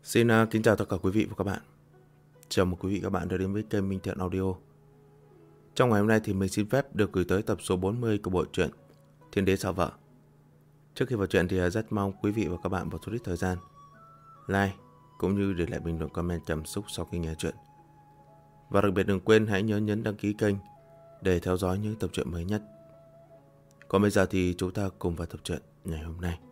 Kính chào tất cả quý vị và các bạn. Chào mừng quý vị và các bạn đã đến với kênh Minh Thiện Audio. Trong ngày hôm nay thì mình xin phép được gửi tới tập số 40 của bộ truyện Thiên Đế Sao Vợ. Trước khi vào truyện thì rất mong quý vị và các bạn một chút ít thời gian like cũng như để lại bình luận comment cảm xúc sau khi nghe truyện. Và đặc biệt đừng quên hãy nhớ nhấn đăng ký kênh để theo dõi những tập truyện mới nhất. Còn bây giờ thì chúng ta cùng vào tập truyện ngày hôm nay.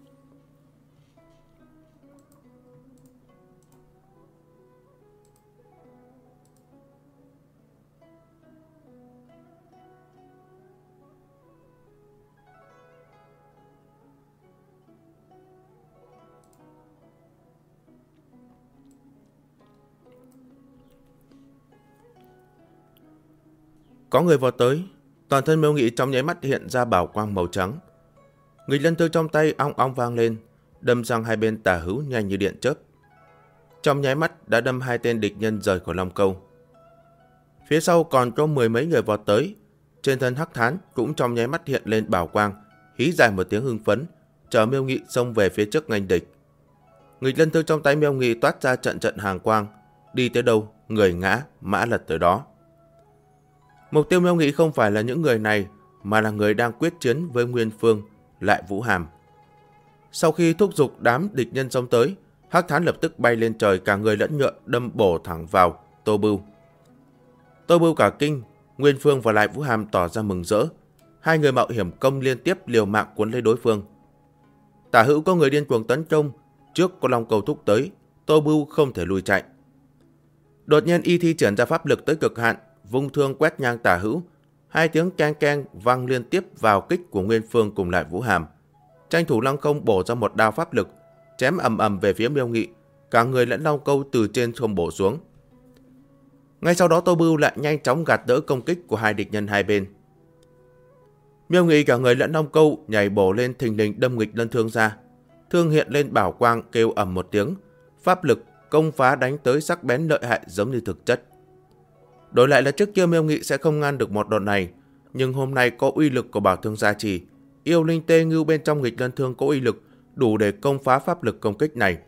Có người vào tới, toàn thân Miêu Nghị trong nháy mắt hiện ra bảo quang màu trắng. Nghịch lân thương trong tay ong ong vang lên, đâm sang hai bên tả hữu nhanh như điện chớp. Trong nháy mắt đã đâm hai tên địch nhân rời khỏi Long Câu. Phía sau còn có mười mấy người vào tới, trên thân Hắc Thán cũng trong nháy mắt hiện lên bảo quang, hí dài một tiếng hưng phấn, chờ Miêu Nghị xông về phía trước nghênh địch. Nghịch lân thương trong tay Miêu Nghị toát ra trận trận hàng quang, đi tới đâu người ngã mã lật tới đó. Mục tiêu Miêu Nghị không phải là những người này, mà là người đang quyết chiến với Nguyên Phương, lại Vũ Hàm. Sau khi thúc giục đám địch nhân xông tới, Hắc Thán lập tức bay lên trời, cả người lẫn ngựa đâm bổ thẳng vào Tô Bưu. Tô Bưu cả kinh, Nguyên Phương và lại Vũ Hàm tỏ ra mừng rỡ. Hai người mạo hiểm công liên tiếp liều mạng cuốn lấy đối phương. Tả hữu có người điên cuồng tấn công, trước có Long Cầu thúc tới, Tô Bưu không thể lùi chạy. Đột nhiên y thi triển ra pháp lực tới cực hạn, vung thương quét ngang tả hữu, hai tiếng keng keng vang liên tiếp vào kích của Nguyên Phương cùng lại Vũ Hàm. Tranh thủ lăng không bổ ra một đao pháp lực, chém ầm ầm về phía Miêu Nghị, cả người lẫn Long Câu từ trên không bổ xuống. Ngay sau đó Tô Bưu lại nhanh chóng gạt đỡ công kích của hai địch nhân hai bên. Miêu Nghị cả người lẫn Long Câu nhảy bổ lên, thình lình đâm nghịch lân thương ra. Thương hiện lên bảo quang kêu ầm một tiếng, pháp lực công phá đánh tới sắc bén lợi hại giống như thực chất. Đổi lại là trước kia Miêu Nghị sẽ không ngăn được một đòn này, nhưng hôm nay có uy lực của bảo thương gia trì, yêu linh tê ngưu bên trong nghịch lân thương có uy lực đủ để công phá pháp lực công kích này.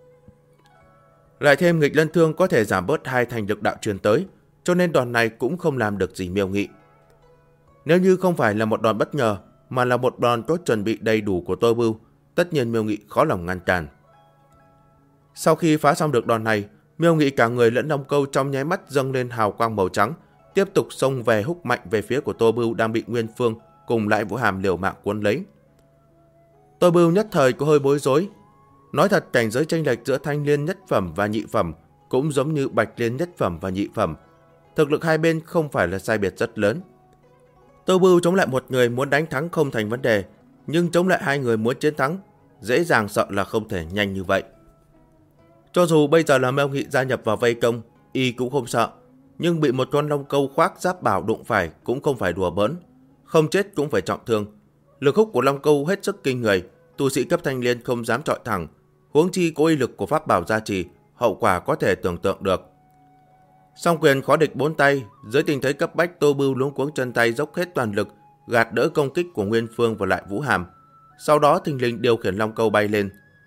Lại thêm nghịch lân thương có thể giảm bớt hai thành lực đạo truyền tới, cho nên đòn này cũng không làm được gì Miêu Nghị. Nếu như không phải là một đòn bất ngờ, mà là một đòn có chuẩn bị đầy đủ của Tô Bưu, tất nhiên Miêu Nghị khó lòng ngăn cản. Sau khi phá xong được đòn này, Miêu Nghị cả người lẫn Long Câu trong nháy mắt dâng lên hào quang màu trắng, tiếp tục xông về húc mạnh về phía của Tô Bưu đang bị Nguyên Phương cùng lại Vũ Hàm liều mạng cuốn lấy. Tô Bưu nhất thời có hơi bối rối. Nói thật, cảnh giới chênh lệch giữa Thanh Liên nhất phẩm và nhị phẩm cũng giống như Bạch Liên nhất phẩm và nhị phẩm. Thực lực hai bên không phải là sai biệt rất lớn. Tô Bưu chống lại một người muốn đánh thắng không thành vấn đề, nhưng chống lại hai người muốn chiến thắng, dễ dàng sợ là không thể nhanh như vậy. Cho dù bây giờ là Miêu Nghị gia nhập vào vây công, y cũng không sợ, nhưng bị một con Long Câu khoác giáp bảo đụng phải cũng không phải đùa bỡn, không chết cũng phải trọng thương. Lực hút của Long Câu hết sức kinh người, tu sĩ cấp Thanh Liên không dám chọi thẳng, huống chi có uy lực của pháp bảo gia trì, hậu quả có thể tưởng tượng được. Song quyền khó địch bốn tay, dưới tình thế cấp bách Tô Bưu luống cuống chân tay dốc hết toàn lực, gạt đỡ công kích của Nguyên Phương và lại Vũ Hàm, sau đó thình lình điều khiển Long Câu bay lên.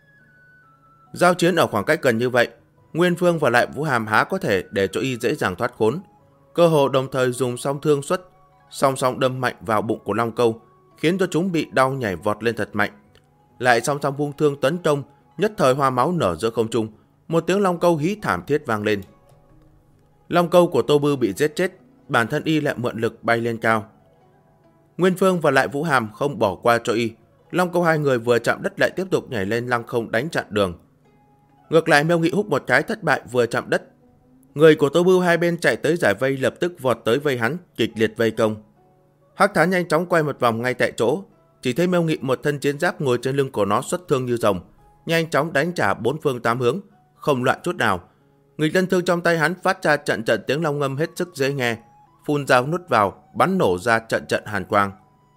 Giao chiến ở khoảng cách gần như vậy, Nguyên Phương và lại Vũ Hàm há có thể để cho y dễ dàng thoát khốn. Cơ hồ đồng thời dùng song thương xuất, song song đâm mạnh vào bụng của Long Câu, khiến cho chúng bị đau nhảy vọt lên thật mạnh. Lại song song vung thương tấn công, nhất thời hoa máu nở giữa không trung, một tiếng Long Câu hí thảm thiết vang lên. Long Câu của Tô Bưu bị giết chết, bản thân y lại mượn lực bay lên cao. Nguyên Phương và lại Vũ Hàm không bỏ qua cho y, Long Câu hai người vừa chạm đất lại tiếp tục nhảy lên lăng không đánh chặn đường. Ngược lại Miêu Nghị húc một cái thất bại vừa chạm đất. Người của Tô Bưu hai bên chạy tới giải vây lập tức vọt tới vây hắn, kịch liệt vây công. Hắc Thán nhanh chóng quay một vòng ngay tại chỗ, chỉ thấy Miêu Nghị một thân chiến giáp ngồi trên lưng của nó xuất thương như rồng, nhanh chóng đánh trả bốn phương tám hướng, không loạn chút nào. Nghịch lân thương trong tay hắn phát ra trận trận tiếng long ngâm hết sức dễ nghe, phun dao nuốt vào, bắn nổ ra trận trận hàn quang.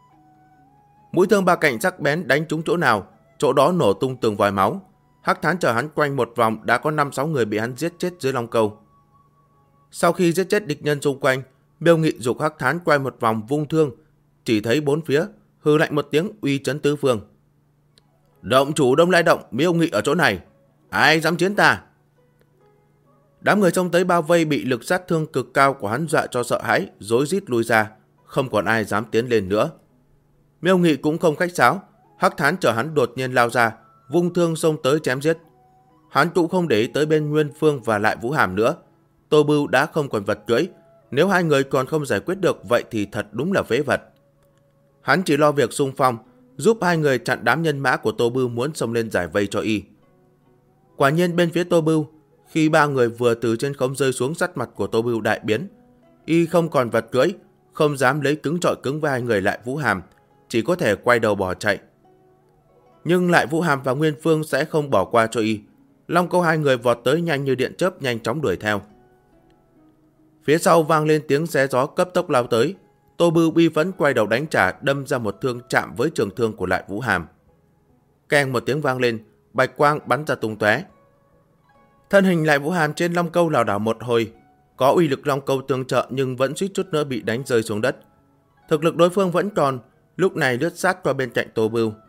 Mũi thương ba cạnh sắc bén đánh trúng chỗ nào, chỗ đó nổ tung từng vòi máu. Hắc Thán chờ hắn quanh một vòng đã có 5-6 người bị hắn giết chết dưới Long Câu. Sau khi giết chết địch nhân xung quanh, Miêu Nghị giục Hắc Thán quay một vòng vung thương, chỉ thấy bốn phía hừ lạnh một tiếng uy chấn tứ phương. Động chủ đông lai động, Miêu Nghị ở chỗ này. Ai dám chiến ta? Đám người xông tới bao vây bị lực sát thương cực cao của hắn dọa cho sợ hãi, rối rít lui ra, không còn ai dám tiến lên nữa. Miêu Nghị cũng không khách sáo, Hắc Thán chờ hắn đột nhiên lao ra, vung thương xông tới chém giết. Hắn cũng không để ý tới bên Nguyên Phương và lại Vũ Hàm nữa. Tô Bưu đã không còn vật cưỡi, nếu hai người còn không giải quyết được vậy thì thật đúng là phế vật. Hắn chỉ lo việc xung phong, giúp hai người chặn đám nhân mã của Tô Bưu muốn xông lên giải vây cho y. Quả nhiên bên phía Tô Bưu, khi ba người vừa từ trên không rơi xuống, sắc mặt của Tô Bưu đại biến. Y không còn vật cưỡi, không dám lấy cứng chọi cứng với hai người lại Vũ Hàm, chỉ có thể quay đầu bỏ chạy. Nhưng lại Vũ Hàm và Nguyên Phương sẽ không bỏ qua cho y. Long Câu hai người vọt tới nhanh như điện chớp, nhanh chóng đuổi theo. Phía sau vang lên tiếng xé gió cấp tốc lao tới. Tô Bưu bi phẫn quay đầu đánh trả, đâm ra một thương chạm với trường thương của lại Vũ Hàm. Keng một tiếng vang lên, bạch quang bắn ra tung tóe. Thân hình lại Vũ Hàm trên Long Câu lảo đảo một hồi, có uy lực Long Câu tương trợ nhưng vẫn suýt chút nữa bị đánh rơi xuống đất. Thực lực đối phương vẫn còn, lúc này lướt sát qua bên cạnh Tô Bưu.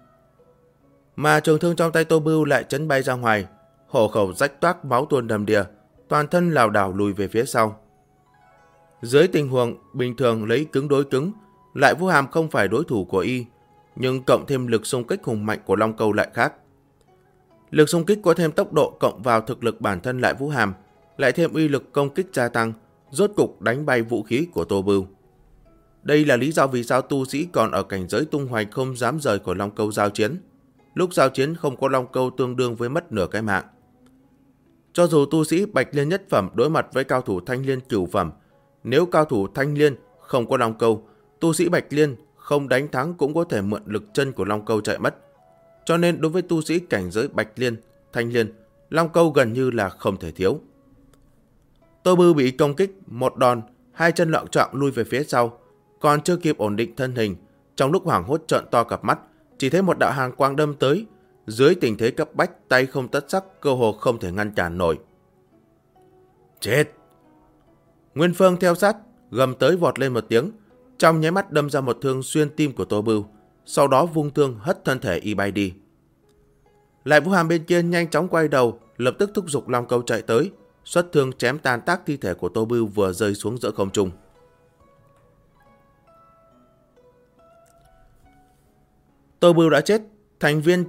Mà trường thương trong tay Tô Bưu lại chấn bay ra ngoài, hổ khẩu rách toác, máu tuôn đầm đìa, toàn thân lảo đảo lùi về phía sau. Dưới tình huống bình thường lấy cứng đối cứng, lại Vũ Hàm không phải đối thủ của y, nhưng cộng thêm lực xung kích hùng mạnh của Long Câu lại khác. Lực xung kích có thêm tốc độ cộng vào thực lực bản thân lại Vũ Hàm, lại thêm uy lực công kích gia tăng, rốt cục đánh bay vũ khí của Tô Bưu. Đây là lý do vì sao tu sĩ còn ở cảnh giới tung hoành không dám rời khỏi Long Câu giao chiến. Lúc giao chiến không có Long Câu tương đương với mất nửa cái mạng. Cho dù tu sĩ Bạch Liên nhất phẩm đối mặt với cao thủ Thanh Liên cửu phẩm, nếu cao thủ Thanh Liên không có Long Câu, tu sĩ Bạch Liên không đánh thắng cũng có thể mượn lực chân của Long Câu chạy mất. Cho nên đối với tu sĩ cảnh giới Bạch Liên, Thanh Liên, Long Câu gần như là không thể thiếu. Tô Bưu bị công kích một đòn, hai chân loạng choạng lui về phía sau, còn chưa kịp ổn định thân hình, trong lúc hoảng hốt trợn to cặp mắt, chỉ thấy một đạo hàn quang đâm tới. Dưới tình thế cấp bách, tay không tất sắc, cơ hồ không thể ngăn cản nổi. Chết! Nguyên Phương theo sát, gầm tới vọt lên một tiếng, trong nháy mắt đâm ra một thương xuyên tim của Tô Bưu, sau đó vung thương hất thân thể y bay đi. Lại Vũ Hàm bên kia nhanh chóng quay đầu, lập tức thúc giục Long Câu chạy tới, xuất thương chém tan tác thi thể của Tô Bưu vừa rơi xuống giữa không trung. Tô Bưu đã chết, thành viên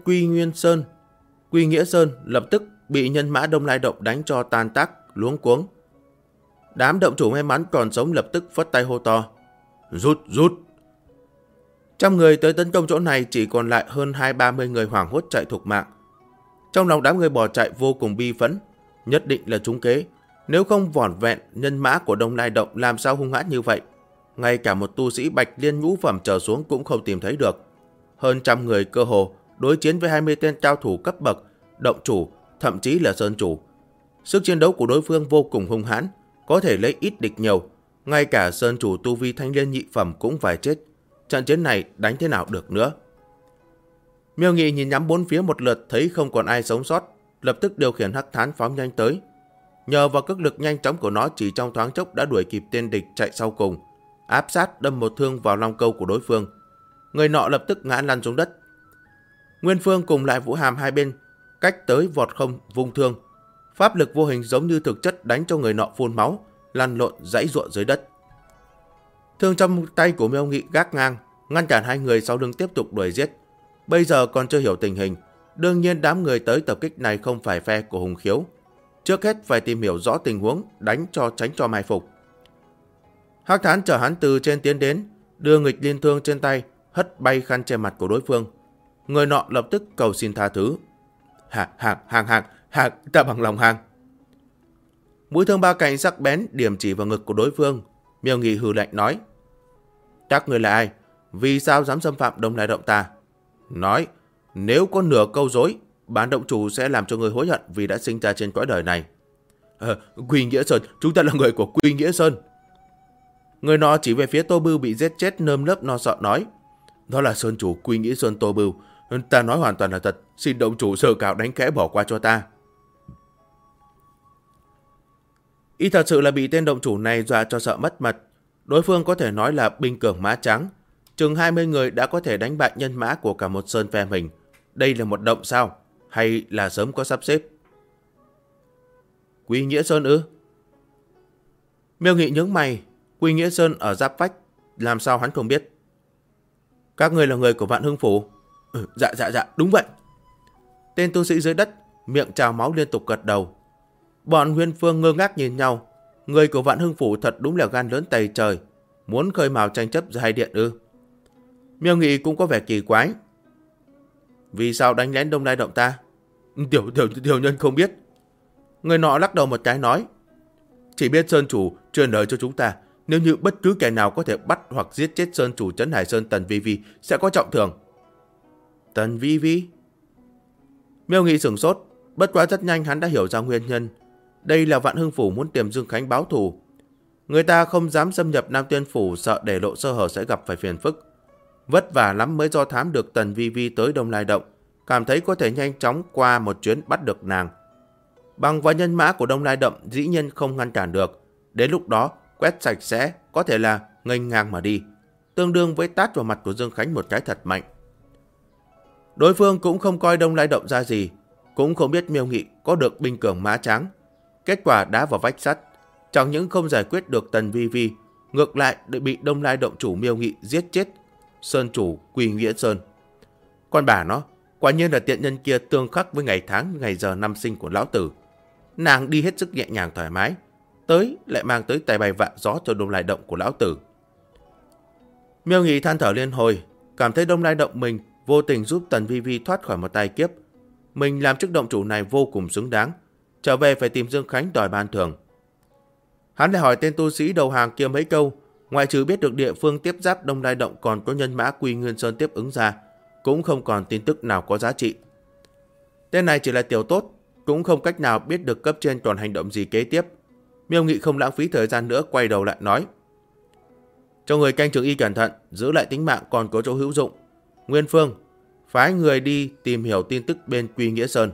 Quy Nghĩa Sơn lập tức bị nhân mã Đông Lai Động đánh cho tan tác, luống cuống. Đám động chủ may mắn còn sống lập tức phất tay hô to: Rút, rút! Trăm người tới tấn công chỗ này chỉ còn lại hơn 20-30 người hoảng hốt chạy thục mạng. Trong lòng đám người bỏ chạy vô cùng bi phẫn, nhất định là trúng kế. Nếu không vỏn vẹn, nhân mã của Đông Lai Động làm sao hung hãn như vậy? Ngay cả một tu sĩ Bạch Liên ngũ phẩm trở xuống cũng không tìm thấy được. Hơn trăm người cơ hồ đối chiến với 20 tên cao thủ cấp bậc, động chủ, thậm chí là sơn chủ. Sức chiến đấu của đối phương vô cùng hung hãn, có thể lấy ít địch nhiều. Ngay cả sơn chủ tu vi Thanh Liên nhị phẩm cũng phải chết. Trận chiến này đánh thế nào được nữa? Miêu Nghị nhìn nhắm bốn phía một lượt, thấy không còn ai sống sót, lập tức điều khiển Hắc Thán phóng nhanh tới. Nhờ vào cước lực nhanh chóng của nó, chỉ trong thoáng chốc đã đuổi kịp tên địch chạy sau cùng, áp sát đâm một thương vào Long Câu của đối phương. Người nọ lập tức ngã lăn xuống đất. Nguyên Phương cùng lại Vũ Hàm hai bên cách tới vọt không vung thương, pháp lực vô hình giống như thực chất đánh cho người nọ phun máu, lăn lộn giãy giụa dưới đất. Thương trong tay của Miêu Nghị gác ngang, ngăn cản hai người sau lưng tiếp tục đuổi giết. Bây giờ còn chưa hiểu tình hình, đương nhiên đám người tới tập kích này không phải phe của Hùng Khiếu. Trước hết phải tìm hiểu rõ tình huống, đánh cho tránh cho mai phục. Hắc Thán chở hắn từ trên tiến đến, đưa nghịch liên thương trên tay, hất bay khăn che mặt của đối phương. Người nọ lập tức cầu xin tha thứ. Hàng, ta bằng lòng hàng. Mũi thương ba cạnh sắc bén điểm chỉ vào ngực của đối phương. Miêu Nghị hừ lạnh nói: Các người là ai? Vì sao dám xâm phạm Đông Lai Động ta? Nói, nếu có nửa câu dối, bản động chủ sẽ làm cho người hối hận vì đã sinh ra trên cõi đời này. Quy Nghĩa Sơn, chúng ta là người của Quy Nghĩa Sơn. Người nọ chỉ về phía Tô Bưu bị giết chết nơm nớp lo sợ nói: Đó là sơn chủ Quy Nghĩa Sơn Tô Bưu. Ta nói hoàn toàn là thật, xin động chủ sơ cào đánh khẽ bỏ qua cho ta. Y thật sự là bị tên động chủ này dọa cho sợ mất mật. Đối phương có thể nói là binh cường mã trắng, chừng 20 người đã có thể đánh bại nhân mã của cả một sơn phe mình. Đây là một động sao? Hay là sớm có sắp xếp? Quy Nghĩa Sơn ư? Miêu Nghị nhướng mày, Quy Nghĩa Sơn ở giáp vách, làm sao hắn không biết? Các người là người của Vạn Hưng Phủ? Dạ, đúng vậy. Tên tu sĩ dưới đất, miệng trào máu liên tục gật đầu. Bọn Nguyên Phương ngơ ngác nhìn nhau. Người của Vạn Hưng Phủ thật đúng là gan lớn tày trời, muốn khơi mào tranh chấp giữa hai điện ư? Miêu Nghị cũng có vẻ kỳ quái. Vì sao đánh lén Đông Lai Động ta? Tiểu nhân không biết. Người nọ lắc đầu một cái nói. Chỉ biết Sơn Chủ truyền lời cho chúng ta, nếu như bất cứ kẻ nào có thể bắt hoặc giết chết Sơn Chủ Trấn Hải Sơn Tần Vi Vi sẽ có trọng thưởng. Tần Vi Vi? Miêu Nghị sửng sốt, bất quá rất nhanh hắn đã hiểu ra nguyên nhân. Đây là Vạn Hưng Phủ muốn tìm Dương Khánh báo thù. Người ta không dám xâm nhập Nam Tuyên Phủ, sợ để lộ sơ hở sẽ gặp phải phiền phức. Vất vả lắm mới do thám được Tần Vi Vi tới Đông Lai Động, cảm thấy có thể nhanh chóng qua một chuyến bắt được nàng. Bằng vào nhân mã của Đông Lai Động dĩ nhiên không ngăn cản được. Đến lúc đó quét sạch sẽ, có thể là nghênh ngang mà đi, tương đương với tát vào mặt của Dương Khánh một cái thật mạnh. Đối phương cũng không coi Đông Lai Động ra gì, cũng không biết Miêu Nghị có được binh cường mã tráng. Kết quả đá vào vách sắt, chẳng những không giải quyết được Tần Vi Vi, ngược lại để bị Đông Lai Động chủ Miêu Nghị giết chết Sơn Chủ Quy Nghĩa Sơn. Con bà nó, quả nhiên là tiện nhân kia tương khắc với ngày tháng, ngày giờ năm sinh của lão tử. Nàng đi hết sức nhẹ nhàng thoải mái, tới lại mang tới tài bay vạ gió cho Đông Lai Động của lão tử. Miêu Nghị than thở liên hồi, cảm thấy Đông Lai Động mình vô tình giúp Tần Vi Vi thoát khỏi một tai kiếp. Mình làm chức động chủ này vô cùng xứng đáng, trở về phải tìm Dương Khánh đòi ban thưởng. Hắn lại hỏi tên tu sĩ đầu hàng kia mấy câu, ngoại trừ biết được địa phương tiếp giáp Đông Lai Động còn có nhân mã Quy Nguyên Sơn tiếp ứng ra, cũng không còn tin tức nào có giá trị. Tên này chỉ là tiểu tốt, cũng không cách nào biết được cấp trên còn hành động gì kế tiếp. Miêu Nghị không lãng phí thời gian nữa, quay đầu lại nói. Cho người canh trường y cẩn thận, giữ lại tính mạng còn có chỗ hữu dụng. Nguyên Phương, phái người đi tìm hiểu tin tức bên Quy Nghĩa Sơn.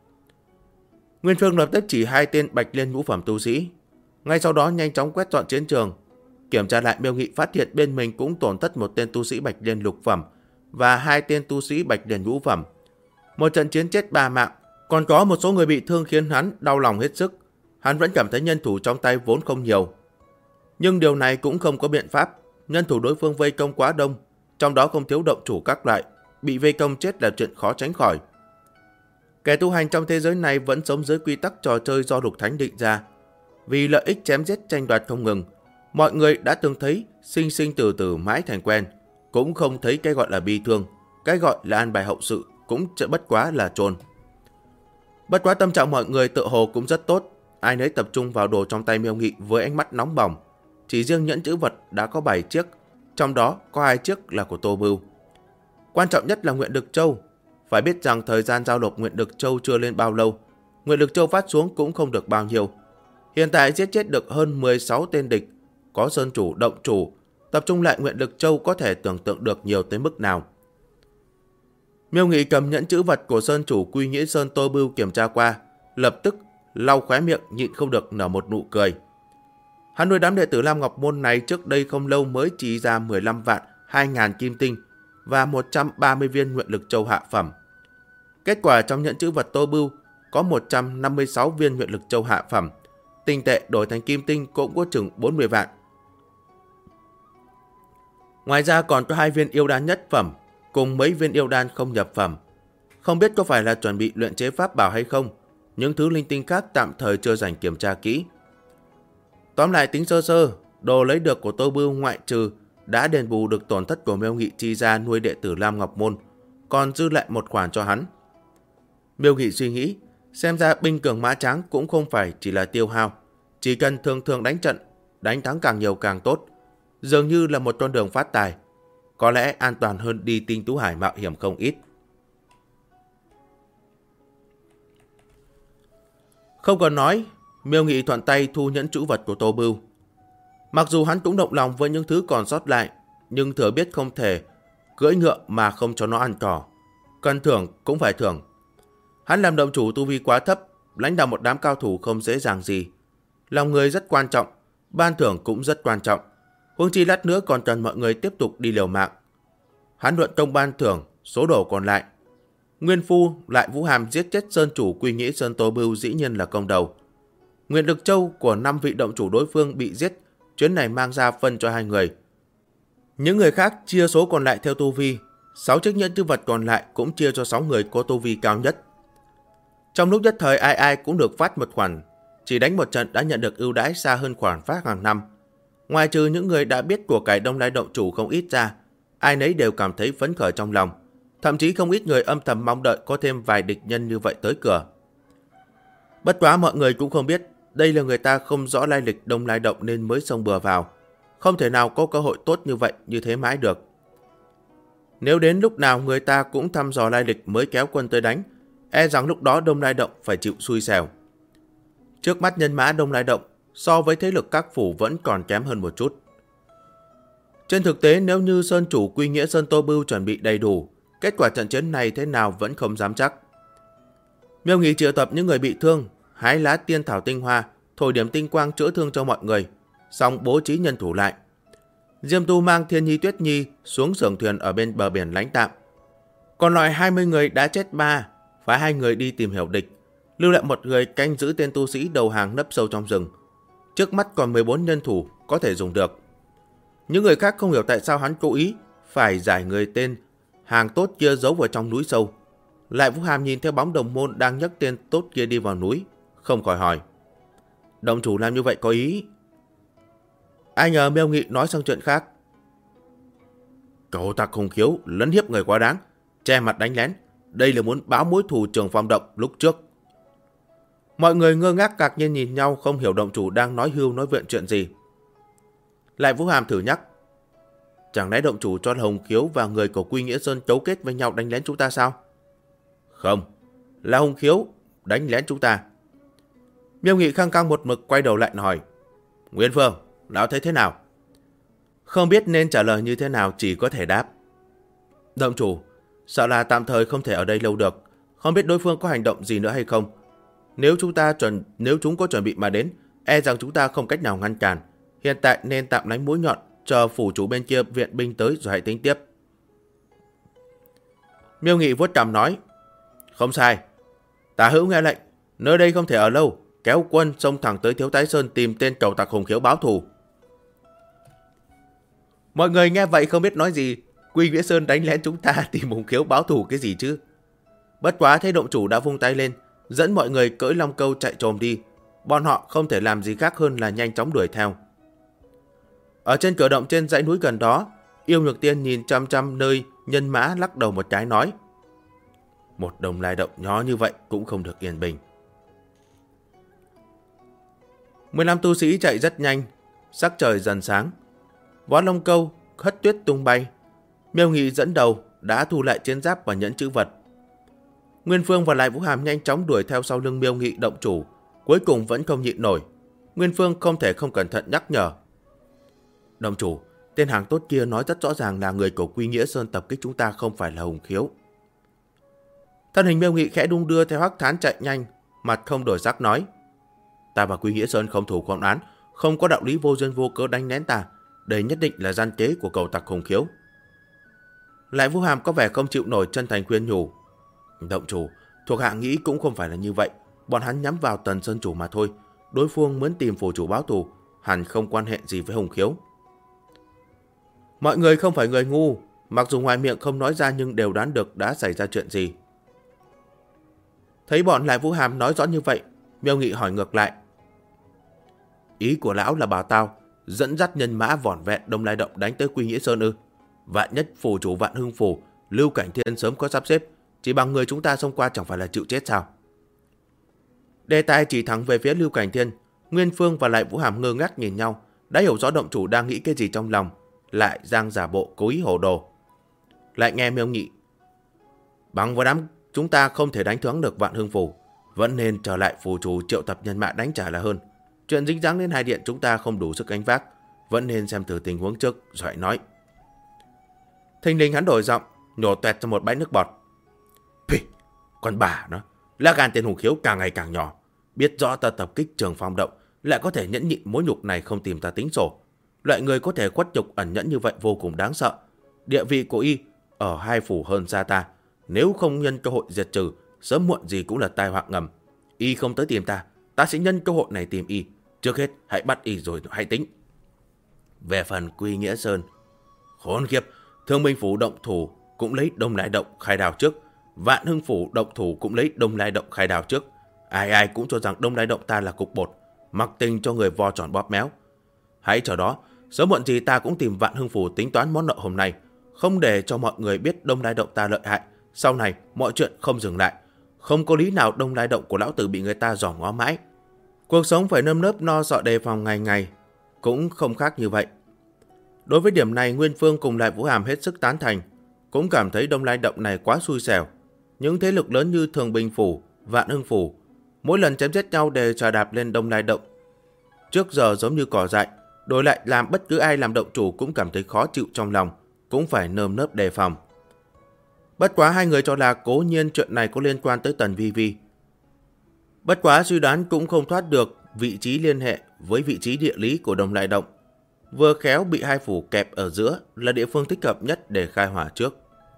Nguyên Phương lập tức chỉ 2 tên Bạch Liên ngũ phẩm tu sĩ. Ngay sau đó nhanh chóng quét dọn chiến trường. Kiểm tra lại, Miêu Nghị phát hiện bên mình cũng tổn thất 1 tên tu sĩ Bạch Liên lục phẩm và 2 tên tu sĩ Bạch Liên ngũ phẩm. Một trận chiến chết 3 mạng, còn có một số người bị thương khiến hắn đau lòng hết sức. Hắn vẫn cảm thấy nhân thủ trong tay vốn không nhiều. Nhưng điều này cũng không có biện pháp. Nhân thủ đối phương vây công quá đông, trong đó không thiếu động chủ các loại. Bị vây công chết là chuyện khó tránh khỏi. Kẻ tu hành trong thế giới này vẫn sống dưới quy tắc trò chơi do Lục Thánh định ra. Vì lợi ích chém giết tranh đoạt không ngừng, mọi người đã từng thấy sinh sinh tử tử mãi thành quen, cũng không thấy cái gọi là bi thương, cái gọi là an bài hậu sự cũng bất quá là chôn. Bất quá tâm trạng mọi người tự hồ cũng rất tốt, ai nấy tập trung vào đồ trong tay Miêu Nghị với ánh mắt nóng bỏng. Chỉ riêng nhẫn chữ vật đã có 7 chiếc, trong đó có 2 chiếc là của Tô Bưu. Quan trọng nhất là Nguyện Lực Châu. Phải biết rằng thời gian giao nộp Nguyện Lực Châu chưa lên bao lâu, Nguyện Lực Châu phát xuống cũng không được bao nhiêu. Hiện tại giết chết được hơn 16 tên địch, có sơn chủ, động chủ, tập trung lại Nguyện Lực Châu có thể tưởng tượng được nhiều tới mức nào. Miêu Nghị cầm nhẫn chữ vật của sơn chủ Quy Nghĩa Sơn Tô Bưu kiểm tra qua, lập tức lau khóe miệng nhịn không được nở một nụ cười. Hắn nuôi đám đệ tử Lam Ngọc Môn này trước đây không lâu mới chỉ ra 15 vạn 2.000 kim tinh và 130 viên Nguyện Lực Châu hạ phẩm. Kết quả trong nhẫn chữ vật Tô Bưu có 156 viên Nguyện Lực Châu hạ phẩm, tinh tệ đổi thành kim tinh cũng có chừng 40 vạn. Ngoài ra còn có 2 viên yêu đan nhất phẩm cùng mấy viên yêu đan không nhập phẩm. Không biết có phải là chuẩn bị luyện chế pháp bảo hay không, những thứ linh tinh khác tạm thời chưa dành kiểm tra kỹ. Tóm lại tính sơ sơ, đồ lấy được của Tô Bưu ngoại trừ đã đền bù được tổn thất của Miêu Nghị chi ra nuôi đệ tử Lam Ngọc Môn, còn dư lại một khoản cho hắn. Miêu Nghị suy nghĩ, xem ra binh cường mã tráng cũng không phải chỉ là tiêu hao, chỉ cần thường thường đánh trận, đánh thắng càng nhiều càng tốt, dường như là một con đường phát tài, có lẽ an toàn hơn đi Tinh Tú Hải mạo hiểm không ít. Không cần nói, Miêu Nghị thuận tay thu nhẫn trữ vật của Tô Bưu. Mặc dù hắn cũng động lòng với những thứ còn sót lại, nhưng thừa biết không thể cưỡi ngựa mà không cho nó ăn cỏ. Cần thưởng cũng phải thưởng. Hắn làm động chủ tu vi quá thấp, lãnh đạo một đám cao thủ không dễ dàng gì. Lòng người rất quan trọng, ban thưởng cũng rất quan trọng. Huống chi lát nữa còn cần mọi người tiếp tục đi liều mạng. Hắn luận công ban thưởng, số đồ còn lại. Nguyên Phu lại Vũ Hàm giết chết sơn chủ Quy Nghĩa Sơn Tô Bưu dĩ nhiên là công đầu. Nguyệt Lực Châu của 5 vị động chủ đối phương bị giết, chuyến này mang ra phân cho 2 người. Những người khác chia số còn lại theo tu vi, 6 chiếc nhẫn chữ vật còn lại cũng chia cho 6 người có tu vi cao nhất. Trong lúc nhất thời ai ai cũng được phát một khoản, chỉ đánh một trận đã nhận được ưu đãi xa hơn khoản phát hàng năm. Ngoài trừ những người đã biết của cải Đông Lai động chủ không ít ra, ai nấy đều cảm thấy phấn khởi trong lòng. Thậm chí không ít người âm thầm mong đợi có thêm vài địch nhân như vậy tới cửa. Bất quá mọi người cũng không biết, đây là người ta không rõ lai lịch Đông Lai động nên mới xông bừa vào. Không thể nào có cơ hội tốt như thế mãi được. Nếu đến lúc nào người ta cũng thăm dò lai lịch mới kéo quân tới đánh, e rằng lúc đó Đông Lai động phải chịu xui xẻo. Trước mắt nhân mã Đông Lai động so với thế lực các phủ vẫn còn kém hơn một chút. Trên thực tế, nếu như Sơn chủ Quy Nghĩa Sơn Tô Bưu chuẩn bị đầy đủ, kết quả trận chiến này thế nào vẫn không dám chắc. Miêu Nghị triệu tập những người bị thương, hái lá tiên thảo tinh hoa, thổi điểm tinh quang chữa thương cho mọi người, xong bố trí nhân thủ lại. Diêm Tu mang Thiên Nhi Tuyết Nhi xuống xưởng thuyền ở bên bờ biển lãnh tạm. Còn lại 20 người đã chết 3, phái 2 người đi tìm hiểu địch, lưu lại một người canh giữ tên tu sĩ đầu hàng nấp sâu trong rừng. Trước mắt còn 14 nhân thủ có thể dùng được. Những người khác không hiểu tại sao hắn cố ý phải giải người tên hàng tốt kia giấu vào trong núi sâu. Lại Vũ Hàm nhìn theo bóng đồng môn đang nhấc tên tốt kia đi vào núi, không khỏi hỏi: động chủ làm như vậy có ý? Ai ngờ Miêu Nghị nói sang chuyện khác: cậu ta Hùng Khiếu lấn hiếp người quá đáng, che mặt đánh lén, đây là muốn báo mối thù Trường Phong động lúc trước. Mọi người ngơ ngác ngạc nhiên nhìn nhau, không hiểu động chủ đang nói hưu nói vượn chuyện gì. Lại Vũ Hàm thử nhắc: chẳng lẽ động chủ cho Hùng Khiếu và người của Quy Nghĩa Sơn cấu kết với nhau đánh lén chúng ta sao? Không, là Hùng Khiếu đánh lén chúng ta. Miêu Nghị khăng khăng một mực quay đầu lại hỏi: Nguyên Phương, lão thấy thế nào? Không biết nên trả lời như thế nào, chỉ có thể đáp: động chủ, sợ là tạm thời không thể ở đây lâu được, không biết đối phương có hành động gì nữa hay không. Nếu chúng có chuẩn bị mà đến, e rằng chúng ta không cách nào ngăn cản. Hiện tại nên tạm lánh mũi nhọn, chờ phủ chủ bên kia viện binh tới rồi hãy tính tiếp. Miêu Nghị vuốt cằm nói: không sai, Tả Hữu nghe lệnh, nơi đây không thể ở lâu, kéo quân xông thẳng tới Thiếu Tái Sơn tìm tên cầu tặc Hùng Khiếu báo thù. Mọi người nghe vậy không biết nói gì. Quy Nghĩa Sơn đánh lén chúng ta tìm Hùng Khiếu báo thù cái gì chứ? Bất quá thấy động chủ đã vung tay lên, dẫn mọi người cưỡi long câu chạy trồm đi. Bọn họ không thể làm gì khác hơn là nhanh chóng đuổi theo. Ở trên cửa động trên dãy núi gần đó, Yêu Nhược Tiên nhìn chăm chăm nơi nhân mã, lắc đầu một cái nói: một Đông Lai động nhỏ như vậy cũng không được yên bình. 15 tu sĩ chạy rất nhanh, sắc trời dần sáng. Võ long câu hất tuyết tung bay. Miêu Nghị dẫn đầu đã thu lại chiến giáp và nhẫn chữ vật. Nguyên Phương và Lại Vũ Hàm nhanh chóng đuổi theo sau lưng Miêu Nghị động chủ, cuối cùng vẫn không nhịn nổi. Nguyên Phương không thể không cẩn thận nhắc nhở: động chủ, tên hàng tốt kia nói rất rõ ràng là người của Quy Nghĩa Sơn tập kích chúng ta, không phải là Hùng Khiếu. Thân hình Miêu Nghị khẽ đung đưa theo hắc thán chạy nhanh, mặt không đổi sắc nói: ta và Quy Nghĩa Sơn không thủ không oán, không có đạo lý vô duyên vô cớ đánh lén ta, đây nhất định là gian kế của cầu tặc Hùng Khiếu. Lại Vũ Hàm có vẻ không chịu nổi, chân thành khuyên nhủ: động chủ, thuộc hạ nghĩ cũng không phải là như vậy, bọn hắn nhắm vào Tần Sơn chủ mà thôi, đối phương muốn tìm phủ chủ báo thù, hẳn không quan hệ gì với Hùng Khiếu. Mọi người không phải người ngu, mặc dù ngoài miệng không nói ra nhưng đều đoán được đã xảy ra chuyện gì. Thấy bọn Lại Vũ Hàm nói rõ như vậy, Miêu Nghị hỏi ngược lại: ý của lão là bảo tao dẫn dắt nhân mã vỏn vẹn Đông Lai động đánh tới Quy Nghĩa Sơn ư? Vạn nhất phủ chủ Vạn Hưng phủ, Lưu Cảnh Thiên sớm có sắp xếp, chỉ bằng người chúng ta xông qua chẳng phải là chịu chết sao? Đề tài chỉ thẳng về phía Lưu Cảnh Thiên. Nguyên Phương và Lại Vũ Hàm ngơ ngác nhìn nhau, đã hiểu rõ động chủ đang nghĩ cái gì trong lòng, lại giang giả bộ cố ý hồ đồ. Lại nghe Miêu Nghị: bằng vào đám chúng ta không thể đánh thắng được Vạn Hưng phủ, vẫn nên trở lại phủ chủ triệu tập nhân mã đánh trả là hơn. Chuyện dính dáng đến hai điện chúng ta không đủ sức gánh vác, vẫn nên xem thử tình huống trước rồi nói. Thình lình hắn đổi giọng, nhổ toẹt ra một bãi nước bọt: Pì, con bà nó, lá gan tên Hùng Khiếu càng ngày càng nhỏ, biết rõ ta tập kích Trường Phong động, lại có thể nhẫn nhịn mối nhục này không tìm ta tính sổ. Loại người có thể khuất nhục ẩn nhẫn như vậy vô cùng đáng sợ. Địa vị của y ở hai phủ hơn xa ta, nếu không nhân cơ hội diệt trừ, sớm muộn gì cũng là tai họa ngầm. Y không tới tìm ta, ta sẽ nhân cơ hội này tìm y. Trước hết hãy bắt y rồi hãy tính. Về phần Quy Nghĩa Sơn, khốn kiếp, Thương Binh Phủ động thủ cũng lấy Đông Lai Động khai đào trước, Vạn Hưng Phủ động thủ cũng lấy Đông Lai Động khai đào trước. Ai ai cũng cho rằng Đông Lai Động ta là cục bột, mặc tình cho người vo tròn bóp méo. Hãy chờ đó, sớm muộn gì ta cũng tìm Vạn Hưng Phủ tính toán món nợ hôm nay, không để cho mọi người biết Đông Lai Động ta lợi hại. Sau này mọi chuyện không dừng lại, không có lý nào Đông Lai Động của lão tử bị người ta dòm ngó mãi. Cuộc sống phải nơm nớp lo sợ đề phòng ngày ngày, cũng không khác như vậy. Đối với điểm này, Nguyên Phương cùng Lại Vũ Hàm hết sức tán thành, cũng cảm thấy Đông Lai Động này quá xui xẻo. Những thế lực lớn như Thường Bình Phủ, Vạn Hưng Phủ, mỗi lần chém giết nhau đều trà đạp lên Đông Lai Động. Trước giờ giống như cỏ dại, đổi lại làm bất cứ ai làm động chủ cũng cảm thấy khó chịu trong lòng, cũng phải nơm nớp đề phòng. Bất quá hai người cho là cố nhiên chuyện này có liên quan tới Tần Vi Vi. Bất quá suy đoán cũng không thoát được vị trí liên hệ với vị trí địa lý của Đông Lai Động. Vừa khéo bị hai phủ kẹp ở giữa là địa phương thích hợp nhất để khai hỏa trước.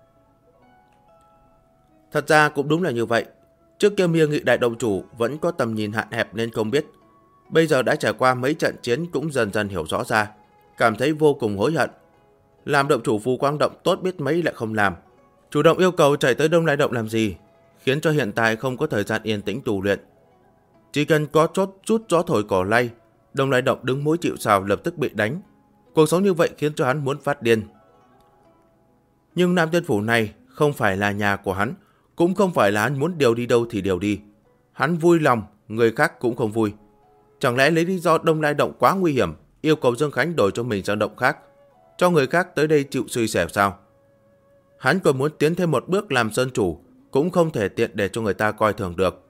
Thật ra cũng đúng là như vậy. Trước kia Miêu Nghị đại động chủ vẫn có tầm nhìn hạn hẹp nên không biết. Bây giờ đã trải qua mấy trận chiến cũng dần dần hiểu rõ ra, cảm thấy vô cùng hối hận. Làm động chủ Phù Quang Động tốt biết mấy lại không làm. Chủ động yêu cầu chạy tới Đông Lai Động làm gì, khiến cho hiện tại không có thời gian yên tĩnh tu luyện. Chỉ cần có chút gió thổi cỏ lay, Đông Lai Động đứng mũi chịu sào lập tức bị đánh. Cuộc sống như vậy khiến cho hắn muốn phát điên. Nhưng Nam Tiên Phủ này không phải là nhà của hắn, cũng không phải là hắn muốn điều đi đâu thì điều đi. Hắn vui lòng, người khác cũng không vui. Chẳng lẽ lấy lý do Đông Lai Động quá nguy hiểm, yêu cầu Dương Khánh đổi cho mình sang động khác, cho người khác tới đây chịu suy xẻo sao? Hắn còn muốn tiến thêm một bước làm sơn chủ, cũng không thể tiện để cho người ta coi thường được.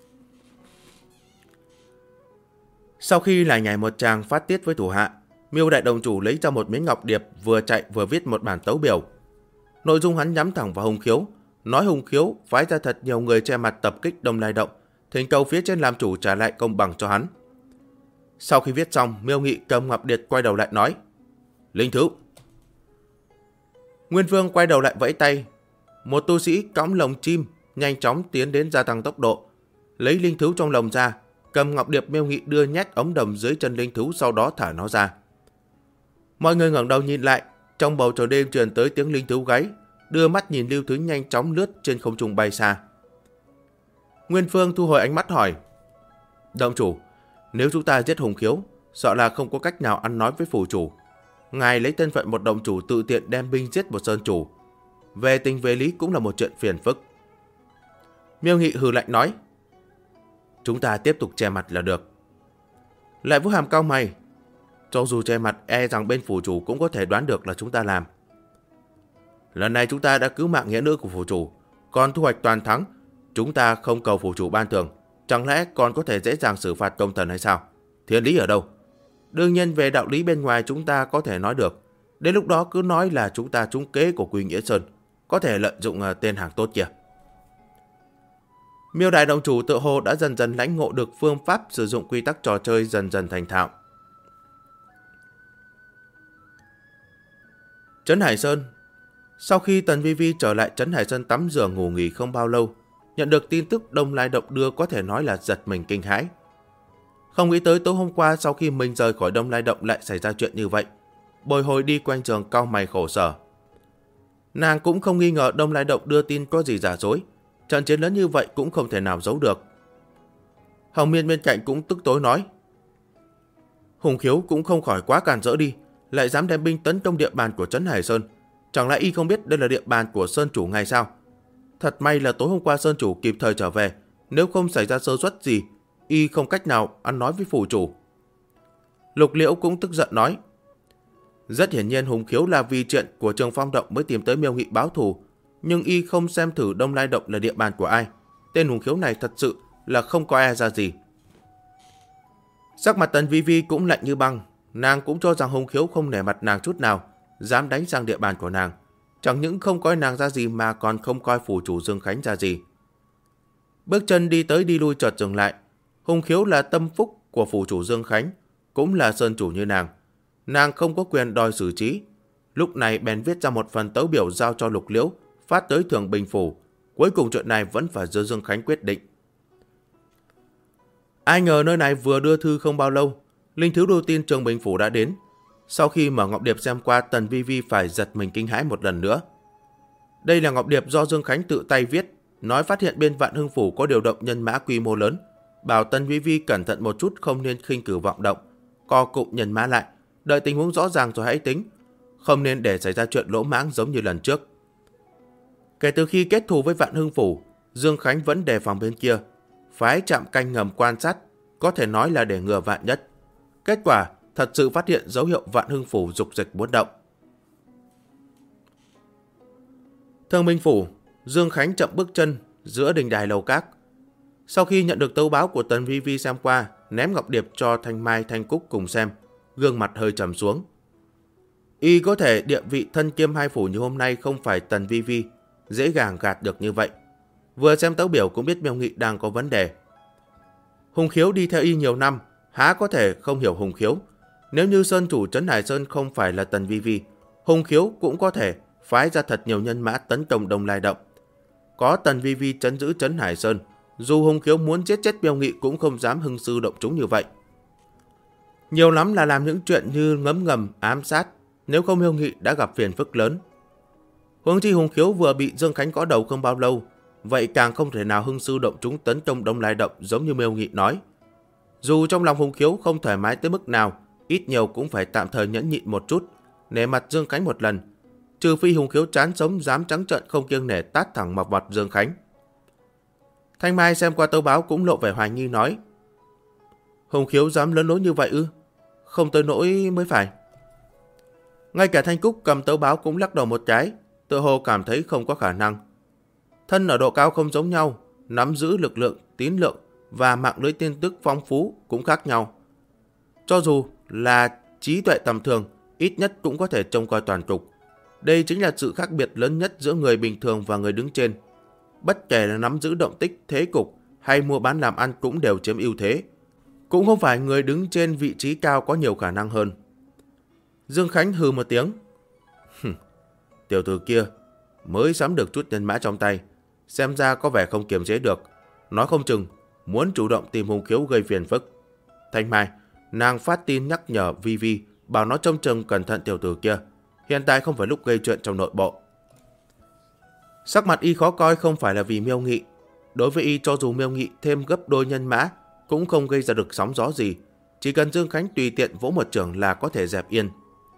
Sau khi lại nhảy một tràng phát tiết với thủ hạ, Miêu đại động chủ lấy ra một miếng ngọc điệp, vừa chạy vừa viết một bản tấu biểu. Nội dung hắn nhắm thẳng vào Hùng Khiếu, nói Hùng Khiếu phái ra thật nhiều người che mặt tập kích Đông Lai Động, thỉnh cầu phía trên làm chủ trả lại công bằng cho hắn. Sau khi viết xong, Miêu Nghị cầm ngọc điệp quay đầu lại nói: Linh Thú. Nguyên Vương quay đầu lại vẫy tay. Một tu sĩ cõng lồng chim nhanh chóng tiến đến gia tăng tốc độ, lấy linh thú trong lồng ra, cầm ngọc điệp Miêu Nghị đưa nhét ống đồng dưới chân linh thú, sau đó thả nó ra. Mọi người ngẩng đầu nhìn lại, trong bầu trời đêm truyền tới tiếng linh thú gáy, đưa mắt nhìn lưu thứ nhanh chóng lướt trên không trung bay xa. Nguyên Phương thu hồi ánh mắt hỏi: Động chủ, nếu chúng ta giết Hùng Khiếu, sợ là không có cách nào ăn nói với phủ chủ. Ngài lấy thân phận một động chủ tự tiện đem binh giết một sơn chủ, về tình về lý cũng là một chuyện phiền phức. Miêu Nghị hừ lạnh nói: Chúng ta tiếp tục che mặt là được. Lại Vũ Hàm cau mày: Cho dù che mặt, e rằng bên phủ chủ cũng có thể đoán được là chúng ta làm. Lần này chúng ta đã cứu mạng nghĩa nữ của phủ chủ, còn thu hoạch toàn thắng. Chúng ta không cầu phủ chủ ban thưởng, chẳng lẽ còn có thể dễ dàng xử phạt công thần hay sao? Thiên lý ở đâu? Đương nhiên về đạo lý bên ngoài chúng ta có thể nói được. Đến lúc đó cứ nói là chúng ta trúng kế của Quy Nghĩa Sơn, có thể lợi dụng tên hàng tốt kia. Miêu đại động chủ tự hồ đã dần dần lãnh ngộ được phương pháp sử dụng quy tắc trò chơi, dần dần thành thạo. Trấn Hải Sơn. Sau khi Tần Vi Vi trở lại Trấn Hải Sơn tắm rửa ngủ nghỉ không bao lâu, nhận được tin tức Đông Lai Động đưa có thể nói là giật mình kinh hãi. Không nghĩ tới tối hôm qua sau khi mình rời khỏi Đông Lai Động lại xảy ra chuyện như vậy. Bồi hồi đi quanh trường cau mày khổ sở. Nàng cũng không nghi ngờ Đông Lai Động đưa tin có gì giả dối. Trận chiến lớn như vậy cũng không thể nào giấu được. Hồng Miên bên cạnh cũng tức tối nói: Hùng Khiếu cũng không khỏi quá càn rỡ đi, lại dám đem binh tấn công địa bàn của Trấn Hải Sơn. Chẳng lẽ y không biết đây là địa bàn của Sơn Chủ ngài sao? Thật may là tối hôm qua Sơn Chủ kịp thời trở về, nếu không xảy ra sơ suất gì, y không cách nào ăn nói với phủ chủ. Lục Liễu cũng tức giận nói: Rất hiển nhiên Hùng Khiếu là vì chuyện của Trường Phong Động mới tìm tới Miêu Nghị báo thù, nhưng y không xem thử Đông Lai Động là địa bàn của ai. Tên Hùng Khiếu này thật sự là không có e ra gì. Sắc mặt Tần Vi Vi cũng lạnh như băng. Nàng cũng cho rằng Hùng Khiếu không nể mặt nàng chút nào, dám đánh sang địa bàn của nàng. Chẳng những không coi nàng ra gì mà còn không coi phủ chủ Dương Khánh ra gì. Bước chân đi tới đi lui chợt dừng lại. Hùng Khiếu là tâm phúc của phủ chủ Dương Khánh, cũng là sơn chủ như nàng. Nàng không có quyền đòi xử trí. Lúc này bèn viết ra một phần tấu biểu giao cho Lục Liễu, phát tới Thường Bình Phủ. Cuối cùng chuyện này vẫn phải do Dương Khánh quyết định. Ai ngờ nơi này vừa đưa thư không bao lâu, linh thiếu đưa tin Trường Bình Phủ đã đến. Sau khi mở ngọc điệp xem qua, Tần Vi Vi phải giật mình kinh hãi một lần nữa. Đây là ngọc điệp do Dương Khánh tự tay viết, nói phát hiện bên Vạn Hưng Phủ có điều động nhân mã quy mô lớn, bảo Tần Vi Vi cẩn thận một chút, không nên khinh cử vọng động, co cụm nhân mã lại, đợi tình huống rõ ràng rồi hãy tính, không nên để xảy ra chuyện lỗ mãng giống như lần trước. Kể từ khi kết thù với Vạn Hưng Phủ, Dương Khánh vẫn đề phòng bên kia, phái trạm canh ngầm quan sát, có thể nói là để ngừa vạn nhất. Kết quả thật sự phát hiện dấu hiệu Vạn Hưng Phủ dục dịch muốn động. Thương Minh Phủ, Dương Khánh chậm bước chân giữa đình đài lầu các. Sau khi nhận được tấu báo của Tần Vi Vi xem qua, ném ngọc điệp cho Thanh Mai, Thanh Cúc cùng xem, gương mặt hơi trầm xuống. Y có thể địa vị thân kiêm hai phủ như hôm nay không phải Tần Vi Vi dễ dàng gạt được như vậy. Vừa xem tấu biểu cũng biết Miêu Nghị đang có vấn đề. Hùng Khiếu đi theo Y nhiều năm, há có thể không hiểu Hùng Khiếu. Nếu như Sơn chủ Trấn Hải Sơn không phải là Tần Vi Vi, Hùng Khiếu cũng có thể phái ra thật nhiều nhân mã tấn công Đông Lai Động. Có Tần Vi Vi trấn giữ Trấn Hải Sơn, dù Hùng Khiếu muốn giết chết Miêu Nghị cũng không dám hưng sư động chúng như vậy. Nhiều lắm là làm những chuyện như ngấm ngầm, ám sát, nếu không Miêu Nghị đã gặp phiền phức lớn. Huống chi Hùng Khiếu vừa bị Dương Khánh gõ đầu không bao lâu, vậy càng không thể nào hưng sư động chúng tấn công Đông Lai Động giống như Miêu Nghị nói. Dù trong lòng Hùng Khiếu không thoải mái tới mức nào, ít nhiều cũng phải tạm thời nhẫn nhịn một chút, nể mặt Dương Khánh một lần, trừ phi Hùng Khiếu chán sống dám trắng trợn không kiêng nể tát thẳng vào mặt Dương Khánh. Thanh Mai xem qua tấu báo cũng lộ vẻ hoài nghi nói: Hùng Khiếu dám lớn lối như vậy ư? Không tới nỗi mới phải. Ngay cả Thanh Cúc cầm tấu báo cũng lắc đầu một cái, tự hồ cảm thấy không có khả năng. Thân ở độ cao không giống nhau, nắm giữ lực lượng, tín lượng và mạng lưới tin tức phong phú cũng khác nhau. Cho dù là trí tuệ tầm thường, ít nhất cũng có thể trông coi toàn cục. Đây chính là sự khác biệt lớn nhất giữa người bình thường và người đứng trên. Bất kể là nắm giữ động tích, thế cục hay mua bán làm ăn cũng đều chiếm ưu thế. Cũng không phải người đứng trên vị trí cao có nhiều khả năng hơn. Dương Khánh hừ một tiếng. Tiểu tử kia mới sắm được chút nhân mã trong tay, xem ra có vẻ không kiềm chế được, nói không chừng muốn chủ động tìm Hùng Khiếu gây phiền phức. Thanh Mai, nàng phát tin nhắc nhở Vi Vi, bảo nó trông chừng cẩn thận tiểu tử kia, hiện tại không phải lúc gây chuyện trong nội bộ. Sắc mặt Y khó coi không phải là vì Miêu Nghị. Đối với Y, cho dù Miêu Nghị thêm gấp đôi nhân mã cũng không gây ra được sóng gió gì, chỉ cần Dương Khánh tùy tiện vỗ một chưởng là có thể dẹp yên.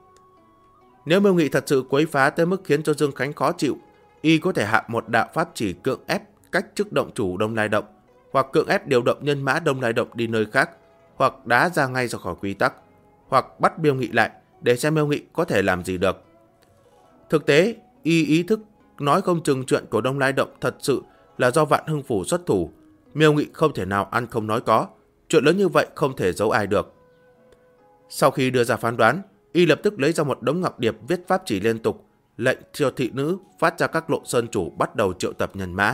Nếu Miêu Nghị thật sự quấy phá tới mức khiến cho Dương Khánh khó chịu, Y có thể hạ một đạo pháp chỉ cưỡng ép cách chức động chủ Đông Lai Động, hoặc cưỡng ép điều động nhân mã Đông Lai Động đi nơi khác, hoặc đá ra ngay ra khỏi quy tắc, hoặc bắt Miêu Nghị lại để xem Miêu Nghị có thể làm gì được. Thực tế, Y ý thức nói không chừng chuyện của Đông Lai Động thật sự là do Vạn Hưng Phủ xuất thủ. Miêu Nghị không thể nào ăn không nói có, chuyện lớn như vậy không thể giấu ai được. Sau khi đưa ra phán đoán, Y lập tức lấy ra một đống ngọc điệp viết pháp chỉ liên tục, lệnh cho thị nữ phát ra các lộ sơn chủ bắt đầu triệu tập nhân mã.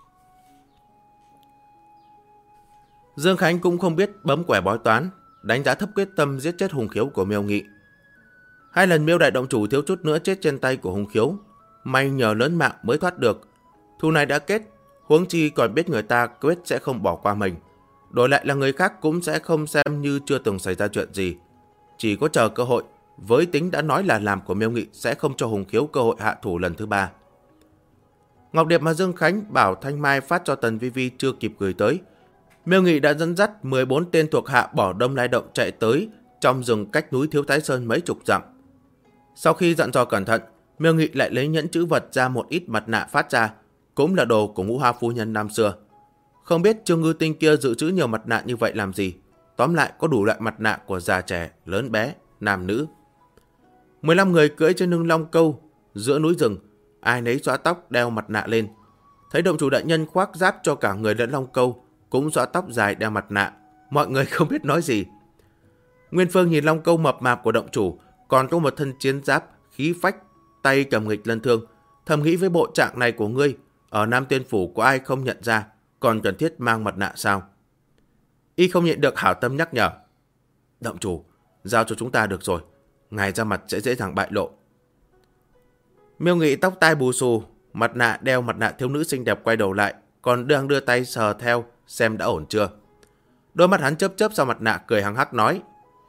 Dương Khánh cũng không biết bấm quẻ bói toán, đánh giá thấp quyết tâm giết chết Hùng Khiếu của Miêu Nghị. 2 lần Miêu đại động chủ thiếu chút nữa chết trên tay của Hùng Khiếu, may nhờ lớn mạng mới thoát được. Thù này đã kết, huống chi còn biết người ta quyết sẽ không bỏ qua mình, đổi lại là người khác cũng sẽ không xem như chưa từng xảy ra chuyện gì, chỉ có chờ cơ hội. Với tính đã nói là làm của Miêu Nghị sẽ không cho Hùng Khiếu cơ hội hạ thủ lần thứ 3. Ngọc điệp mà Dương Khánh bảo Thanh Mai phát cho Tần Vi Vi chưa kịp gửi tới, Miêu Nghị đã dẫn dắt 14 tên thuộc hạ bỏ Đông Lai Động chạy tới trong rừng cách núi Thiếu Thái Sơn mấy chục dặm. Sau khi dặn dò cẩn thận, Miêu Nghị lại lấy nhẫn chữ vật ra một ít mặt nạ phát ra, cũng là đồ của Ngũ Hoa phu nhân năm xưa. Không biết Trương Ngư Tinh kia dự trữ nhiều mặt nạ như vậy làm gì. Tóm lại có đủ loại mặt nạ của già trẻ, lớn bé, nam nữ. 15 người cưỡi trên lưng long câu giữa núi rừng, ai nấy xõa tóc đeo mặt nạ lên. Thấy động chủ đại nhân khoác giáp cho cả người lẫn long câu, cũng xõa tóc dài đeo mặt nạ, mọi người không biết nói gì. Nguyên Phương nhìn long câu mập mạp của động chủ, còn có một thân chiến giáp khí phách, tay cầm nghịch lân thương, thầm nghĩ với bộ trạng này của ngươi, ở Nam Tiên Phủ có ai không nhận ra, còn cần thiết mang mặt nạ sao? Y không nhịn được hảo tâm nhắc nhở: động chủ, giao cho chúng ta được rồi, ngài ra mặt sẽ dễ dàng bại lộ. Miêu Nghị tóc tai bù xù, mặt nạ đeo mặt nạ thiếu nữ xinh đẹp quay đầu lại, còn đang đưa tay sờ theo xem đã ổn chưa. Đôi mắt hắn chớp chớp sau mặt nạ cười hăng hắc nói.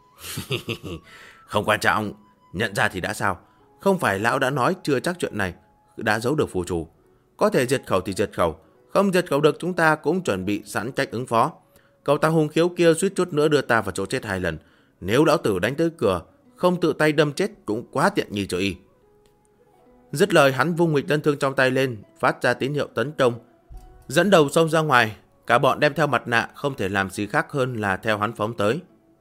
Không quan trọng, nhận ra thì đã sao. Không phải lão đã nói chưa chắc chuyện này đã giấu được phù chủ. Có thể diệt khẩu thì diệt khẩu, không diệt khẩu được chúng ta cũng chuẩn bị sẵn cách ứng phó. Cậu ta Hùng Khiếu kia suýt chút nữa đưa ta vào chỗ chết 2 lần. Nếu lão tử đánh tới cửa, không tự tay đâm chết cũng quá tiện nghi cho y. Dứt lời hắn vung nghịch lân thương trong tay lên, phát ra tín hiệu tấn công, dẫn đầu xông ra ngoài. Cả bọn đem theo mặt nạ, không thể làm gì khác hơn là theo hắn phóng tới.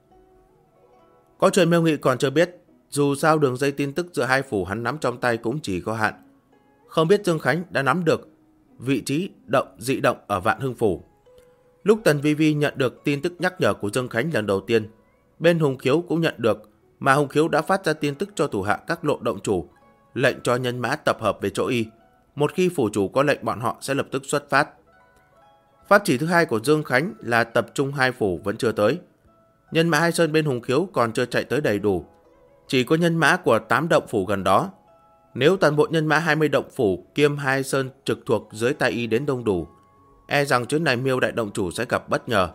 Có chuyện Miêu Nghị còn chưa biết, dù sao đường dây tin tức giữa hai phủ hắn nắm trong tay cũng chỉ có hạn. Không biết Dương Khánh đã nắm được vị trí dị động ở Vạn Hưng phủ. Lúc Tần Vi Vi nhận được tin tức nhắc nhở của Dương Khánh lần đầu tiên, bên Hùng Khiếu cũng nhận được, mà Hùng Khiếu đã phát ra tin tức cho thủ hạ các lộ động chủ, lệnh cho nhân mã tập hợp về chỗ y. Một khi phủ chủ có lệnh, bọn họ sẽ lập tức xuất phát. Pháp chỉ thứ hai của Dương Khánh là tập trung 2 phủ vẫn chưa tới. Nhân mã Hai Sơn bên Hùng Khiếu còn chưa chạy tới đầy đủ, chỉ có nhân mã của 8 động phủ gần đó. Nếu toàn bộ nhân mã 20 động phủ kiêm Hai Sơn trực thuộc dưới tay y đến đông đủ, e rằng chuyến này Miêu đại động chủ sẽ gặp bất ngờ.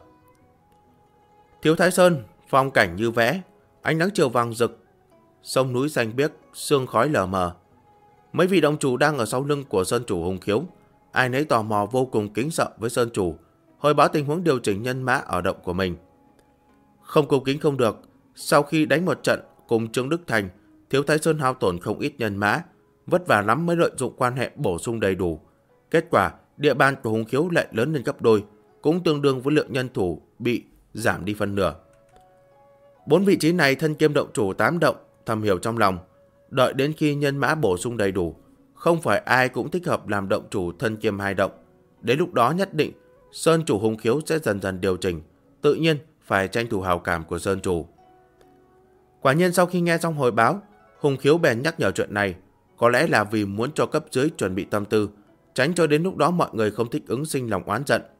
Thiếu Thái Sơn, phong cảnh như vẽ, ánh nắng chiều vàng rực, sông núi xanh biếc, sương khói lờ mờ. Mấy vị động chủ đang ở sau lưng của Sơn chủ Hùng Khiếu, ai nấy tò mò vô cùng kính sợ với Sơn chủ, hồi báo tình huống điều chỉnh nhân mã ở động của mình. Không cầu kính không được, sau khi đánh một trận cùng Trương Đức Thành, Thiếu Thái Sơn hao tổn không ít nhân mã, vất vả lắm mới lợi dụng quan hệ bổ sung đầy đủ. Kết quả, địa bàn của Hùng Khiếu lại lớn lên gấp đôi, cũng tương đương với lượng nhân thủ bị giảm đi phân nửa. 4 vị trí này thân kiêm động chủ 8 động, thầm hiểu trong lòng, đợi đến khi nhân mã bổ sung đầy đủ, không phải ai cũng thích hợp làm động chủ thân kiêm 2 động. Đến lúc đó nhất định Sơn chủ Hùng Khiếu sẽ dần dần điều chỉnh, tự nhiên phải tranh thủ hào cảm của Sơn chủ. Quả nhiên sau khi nghe xong hồi báo, Hùng Khiếu bèn nhắc nhở chuyện này, có lẽ là vì muốn cho cấp dưới chuẩn bị tâm tư, tránh cho đến lúc đó mọi người không thích ứng sinh lòng oán giận.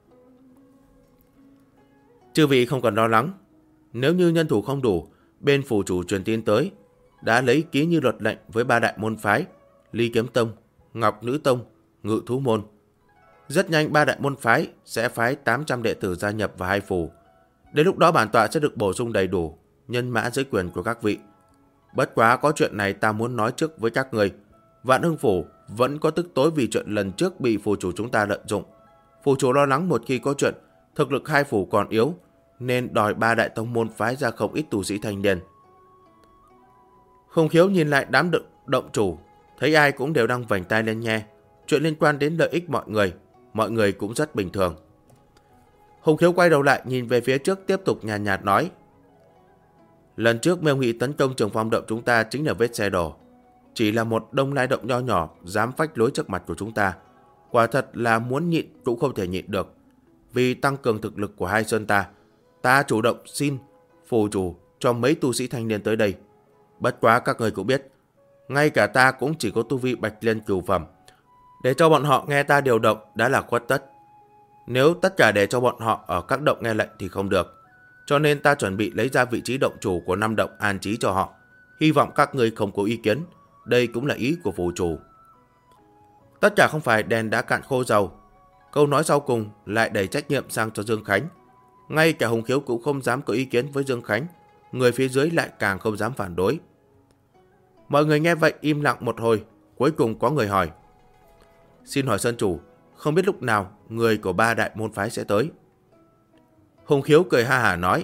Chư vị không cần lo lắng, nếu như nhân thủ không đủ, bên phủ chủ truyền tin tới, đã lấy ký như luật lệnh với 3 đại môn phái, Ly Kiếm Tông, Ngọc Nữ Tông, Ngự Thú Môn. Rất nhanh 3 đại môn phái sẽ phái 800 đệ tử gia nhập vào 2 phủ. Đến lúc đó bản tọa sẽ được bổ sung đầy đủ nhân mã dưới quyền của các vị. Bất quá có chuyện này ta muốn nói trước với các người. Vạn Hưng phủ vẫn có tức tối vì chuyện lần trước bị phủ chủ chúng ta lợi dụng. Phủ chủ lo lắng một khi có chuyện, thực lực 2 phủ còn yếu, nên đòi 3 đại tông môn phái ra không ít tu sĩ thanh niên. Hùng Khiếu nhìn lại đám động chủ, thấy ai cũng đều đang vành tai lên nghe. Chuyện liên quan đến lợi ích mọi người cũng rất bình thường. Hùng Khiếu quay đầu lại nhìn về phía trước, tiếp tục nhàn nhạt nói: lần trước Miêu Nghị tấn công Trường Phong động chúng ta chính là vết xe đổ. Chỉ là một đông lai động nho nhỏ dám phách lối trước mặt của chúng ta. Quả thật là muốn nhịn cũng không thể nhịn được. Vì tăng cường thực lực của Hai Sơn ta chủ động xin phù chủ cho mấy tu sĩ thanh niên tới đây. Bất quá các người cũng biết, ngay cả ta cũng chỉ có tu vi bạch liên cửu phẩm. Để cho bọn họ nghe ta điều động đã là khuất tất. Nếu tất cả để cho bọn họ ở các động nghe lệnh thì không được. Cho nên ta chuẩn bị lấy ra vị trí động chủ của 5 động an trí cho họ. Hy vọng các người không có ý kiến. Đây cũng là ý của phù chủ. Tất cả không phải đèn đã cạn khô dầu. Câu nói sau cùng lại đẩy trách nhiệm sang cho Dương Khánh. Ngay cả Hùng Khiếu cũng không dám có ý kiến với Dương Khánh. Người phía dưới lại càng không dám phản đối. Mọi người nghe vậy im lặng một hồi. Cuối cùng có người hỏi: xin hỏi Sơn chủ, không biết lúc nào người của 3 đại môn phái sẽ tới? Hùng Khiếu cười ha hả nói: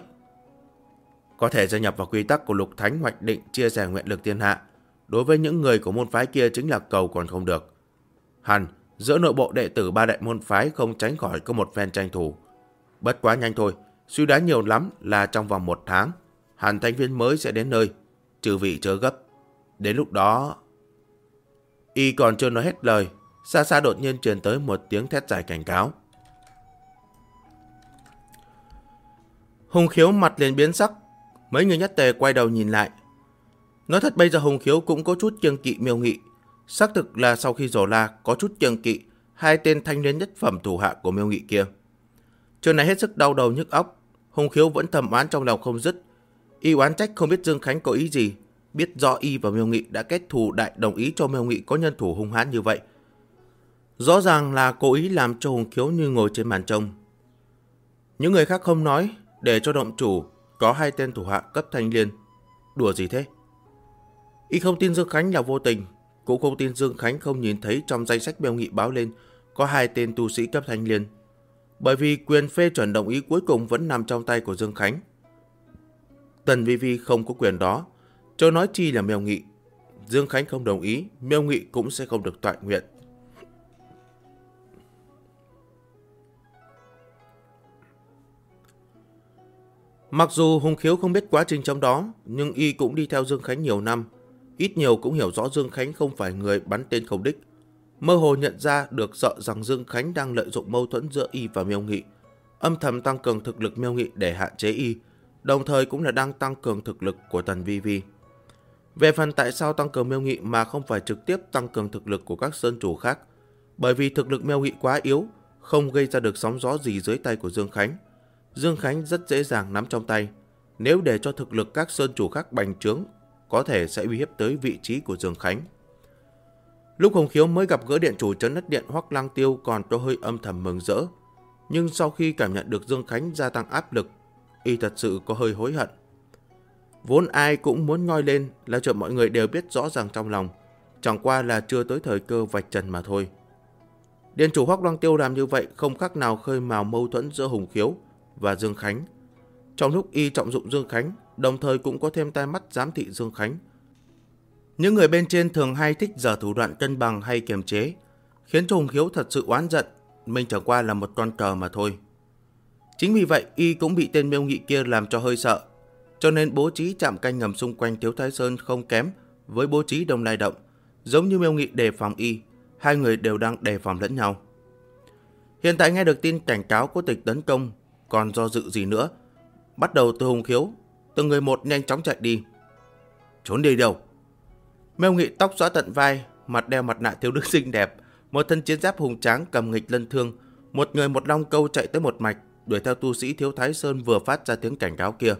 có thể gia nhập vào quy tắc của Lục Thánh hoạch định chia sẻ nguyện lực thiên hạ. Đối với những người của môn phái kia chính là cầu còn không được. Hẳn giữa nội bộ đệ tử 3 đại môn phái không tránh khỏi có một phen tranh thủ. Bất quá nhanh thôi, suy đoán nhiều lắm là trong vòng 1 tháng hẳn thành viên mới sẽ đến nơi. Chư vị chớ gấp. Đến lúc đó... Y còn chưa nói hết lời, xa xa đột nhiên truyền tới một tiếng thét dài cảnh cáo. Hùng Khiếu mặt liền biến sắc. Mấy người nhất tề quay đầu nhìn lại. Nói thật bây giờ Hùng Khiếu cũng có chút kiêng kỵ Miêu Nghị. Xác thực là sau khi Rồ La có chút kiêng kỵ 2 tên thanh niên nhất phẩm thủ hạ của Miêu Nghị kia. Chuyện này hết sức đau đầu nhức óc. Hùng Khiếu vẫn thầm oán trong lòng không dứt. Y oán trách không biết Dương Khánh có ý gì. Biết do y và Miêu Nghị đã kết thù đại đồng ý cho Miêu Nghị có nhân thủ hung hãn như vậy. Rõ ràng là cố ý làm cho Hùng Khiếu như ngồi trên màn trông. Những người khác không nói, để cho động chủ có 2 tên thủ hạ cấp thanh liên. Đùa gì thế? Y không tin Dương Khánh là vô tình, cũng không tin Dương Khánh không nhìn thấy trong danh sách Miêu Nghị báo lên có 2 tên tu sĩ cấp thanh liên. Bởi vì quyền phê chuẩn đồng ý cuối cùng vẫn nằm trong tay của Dương Khánh. Tần Vi Vi không có quyền đó, chớ nói chi là Miêu Nghị. Dương Khánh không đồng ý, Miêu Nghị cũng sẽ không được toại nguyện. Mặc dù Hùng Khiếu không biết quá trình trong đó, nhưng y cũng đi theo Dương Khánh nhiều năm, ít nhiều cũng hiểu rõ Dương Khánh không phải người bắn tên không đích. Mơ hồ nhận ra được sợ rằng Dương Khánh đang lợi dụng mâu thuẫn giữa y và Miêu Nghị, âm thầm tăng cường thực lực Miêu Nghị để hạn chế y, đồng thời cũng là đang tăng cường thực lực của Tần Vi Vi. Về phần tại sao tăng cường Miêu Nghị mà không phải trực tiếp tăng cường thực lực của các sơn chủ khác, bởi vì thực lực Miêu Nghị quá yếu, không gây ra được sóng gió gì dưới tay của Dương Khánh. Dương Khánh rất dễ dàng nắm trong tay, nếu để cho thực lực các sơn chủ khác bành trướng, có thể sẽ uy hiếp tới vị trí của Dương Khánh. Lúc Hùng Khiếu mới gặp gỡ điện chủ trấn Đất Điện Hoắc Lăng Tiêu còn có hơi âm thầm mừng rỡ, nhưng sau khi cảm nhận được Dương Khánh gia tăng áp lực, y thật sự có hơi hối hận. Vốn ai cũng muốn ngoi lên là chuyện mọi người đều biết rõ ràng trong lòng, chẳng qua là chưa tới thời cơ vạch trần mà thôi. Điện chủ Hoắc Lăng Tiêu làm như vậy không khác nào khơi mào mâu thuẫn giữa Hùng Khiếu và Dương Khánh. Trong lúc y trọng dụng Dương Khánh, đồng thời cũng có thêm tai mắt giám thị Dương Khánh. Những người bên trên thường hay thích giở thủ đoạn cân bằng hay kiềm chế, khiến cho Hùng Khiếu thật sự oán giận, mình chẳng qua là một con cờ mà thôi. Chính vì vậy, y cũng bị tên Miêu Nghị kia làm cho hơi sợ, cho nên bố trí trạm canh ngầm xung quanh Thiếu Thái Sơn không kém với bố trí Đông Lai Động. Giống như Miêu Nghị đề phòng y, hai người đều đang đề phòng lẫn nhau. Hiện tại nghe được tin cảnh cáo của Tịch tấn công, còn do dự gì nữa? Bắt đầu từ Hùng Khiếu, từng người một nhanh chóng chạy đi. Trốn đi đâu? Miêu Nghị tóc xõa tận vai, mặt đeo mặt nạ thiếu nữ xinh đẹp, một thân chiến giáp hùng tráng cầm nghịch lân thương, một người một long câu chạy tới một mạch, đuổi theo tu sĩ Thiếu Thái Sơn vừa phát ra tiếng cảnh cáo kia.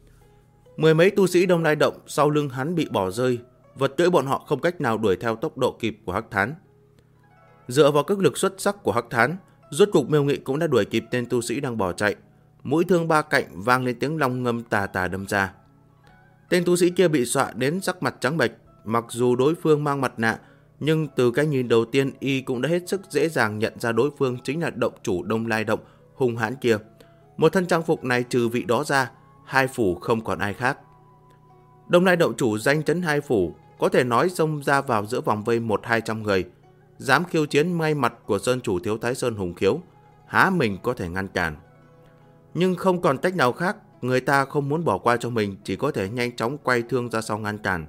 Mười mấy tu sĩ Đông Lai Động sau lưng hắn bị bỏ rơi, vật cưỡi bọn họ không cách nào đuổi theo tốc độ kịp của Hắc Thán. Dựa vào các lực xuất sắc của Hắc Thán, rốt cục Miêu Nghị cũng đã đuổi kịp tên tu sĩ đang bỏ chạy. Mũi thương ba cạnh vang lên tiếng long ngâm tà tà đâm ra. Tên tu sĩ kia bị dọa đến sắc mặt trắng bệch, mặc dù đối phương mang mặt nạ, nhưng từ cái nhìn đầu tiên y cũng đã hết sức dễ dàng nhận ra đối phương chính là động chủ Đông Lai Động hung hãn kia. Một thân trang phục này trừ vị đó ra, hai phủ không còn ai khác. Đông Lai Động chủ danh chấn hai phủ, có thể nói xông ra vào giữa vòng vây 100-200 người, dám khiêu chiến ngay mặt của sơn chủ Thiếu Thái Sơn Hùng Khiếu, há mình có thể ngăn cản. Nhưng không còn cách nào khác, người ta không muốn bỏ qua cho mình, chỉ có thể nhanh chóng quay thương ra sau ngăn cản.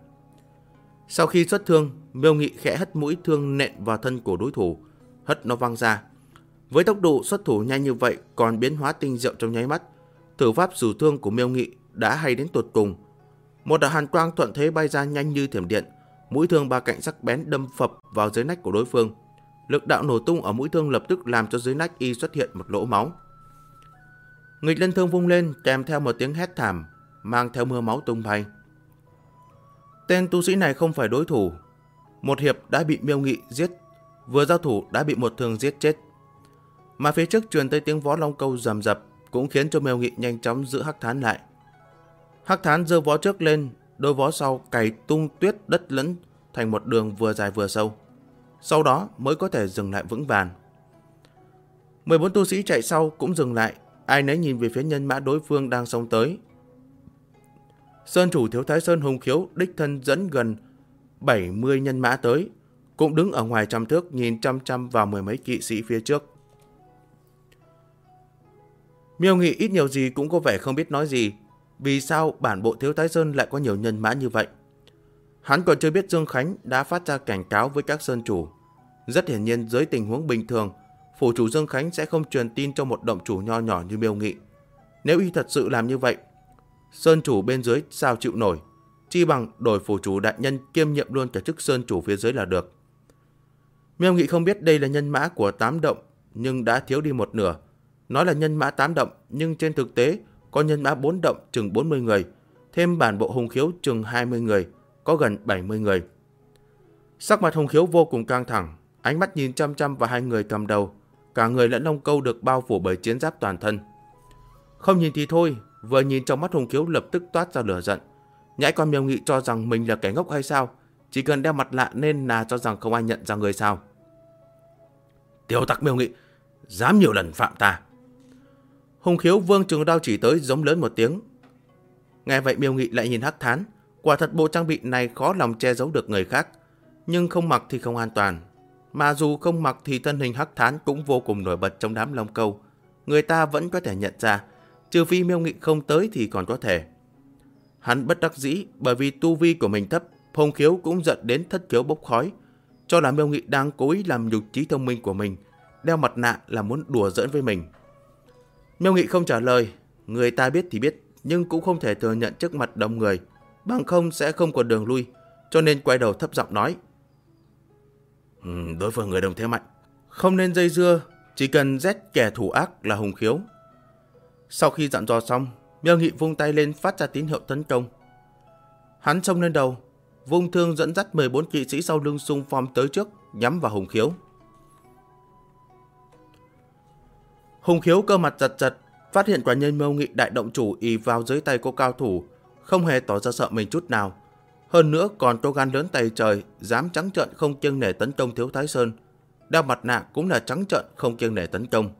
Sau khi xuất thương, Miêu Nghị khẽ hất mũi thương nện vào thân của đối thủ, hất nó văng ra. Với tốc độ xuất thủ nhanh như vậy, còn biến hóa tinh diệu trong nháy mắt, thử pháp sử thương của Miêu Nghị đã hay đến tột cùng. Một đạo hàn quang thuận thế bay ra nhanh như thiểm điện, mũi thương ba cạnh sắc bén đâm phập vào dưới nách của đối phương. Lực đạo nổ tung ở mũi thương lập tức làm cho dưới nách y xuất hiện một lỗ máu. Nghịch lân thương vung lên kèm theo một tiếng hét thảm, mang theo mưa máu tung bay. Tên tu sĩ này không phải đối thủ, một hiệp đã bị Miêu Nghị giết, vừa giao thủ đã bị một thương giết chết. Mà phía trước truyền tới tiếng vó long câu rầm rập, cũng khiến cho Miêu Nghị nhanh chóng giữ Hắc Thán lại. Hắc Thán giơ vó trước lên, đôi vó sau cày tung tuyết đất lẫn thành một đường vừa dài vừa sâu, sau đó mới có thể dừng lại vững vàng. 14 tu sĩ chạy sau cũng dừng lại, ai nấy nhìn về phía nhân mã đối phương đang xông tới. Sơn chủ Thiếu Thái Sơn Hùng Khiếu đích thân dẫn gần 70 nhân mã tới, cũng đứng ở ngoài trăm thước nhìn chăm chăm vào mười mấy kỵ sĩ phía trước. Miêu Nghị ít nhiều gì cũng có vẻ không biết nói gì, vì sao bản bộ Thiếu Thái Sơn lại có nhiều nhân mã như vậy. Hắn còn chưa biết Dương Khánh đã phát ra cảnh cáo với các sơn chủ. Rất hiển nhiên dưới tình huống bình thường, phủ chủ Dương Khánh sẽ không truyền tin cho một động chủ nho nhỏ như Miêu Nghị. Nếu y thật sự làm như vậy, sơn chủ bên dưới sao chịu nổi, chi bằng đổi phủ chủ đại nhân kiêm nhiệm luôn cả chức sơn chủ phía dưới là được. Miêu Nghị không biết đây là nhân mã của 8 động, nhưng đã thiếu đi một nửa. Nói là nhân mã 8 động, nhưng trên thực tế có nhân mã 4 động chừng 40 người, thêm bản bộ Hùng Khiếu chừng 20 người, có gần 70 người. Sắc mặt Hùng Khiếu vô cùng căng thẳng, ánh mắt nhìn chăm chăm vào hai người cầm đầu, cả người lẫn long câu được bao phủ bởi chiến giáp toàn thân. Không nhìn thì thôi, vừa nhìn trong mắt Hùng Khiếu lập tức toát ra lửa giận. Nhãi con Miêu Nghị cho rằng mình là kẻ ngốc hay sao? Chỉ cần đeo mặt lạ nên là cho rằng không ai nhận ra người sao? Tiểu tặc Miêu Nghị, dám nhiều lần phạm ta. Hùng Khiếu vươn trường đao chỉ tới, giống lớn một tiếng. Nghe vậy Miêu Nghị lại nhìn Hắc Thán. Quả thật bộ trang bị này khó lòng che giấu được người khác, nhưng không mặc thì không an toàn. Mà dù không mặc thì thân hình Hắc Thán cũng vô cùng nổi bật trong đám Long Câu. Người ta vẫn có thể nhận ra, trừ phi Miêu Nghị không tới thì còn có thể. Hắn bất đắc dĩ, bởi vì tu vi của mình thấp, Hùng Khiếu cũng giận đến thất khiếu bốc khói, cho là Miêu Nghị đang cố ý làm nhục trí thông minh của mình, đeo mặt nạ là muốn đùa giỡn với mình. Miêu Nghị không trả lời, người ta biết thì biết, nhưng cũng không thể thừa nhận trước mặt đông người, bằng không sẽ không còn đường lui, cho nên quay đầu thấp giọng nói. Đối phương người đồng thế mạnh, không nên dây dưa, chỉ cần giết kẻ thủ ác là Hùng Khiếu. Sau khi dặn dò xong, Miêu Nghị vung tay lên phát ra tín hiệu tấn công. Hắn xông lên đầu, vung thương dẫn dắt 14 kỵ sĩ sau lưng xung phong tới trước, nhắm vào Hùng Khiếu. Hùng Khiếu cơ mặt giật giật, phát hiện quả nhân Miêu Nghị đại động chủ ì vào dưới tay cô cao thủ, không hề tỏ ra sợ mình chút nào. Hơn nữa còn to gan lớn tay trời, dám trắng trợn không kiêng nể tấn công Thiếu Thái Sơn. Đeo mặt nạ cũng là trắng trợn không kiêng nể tấn công.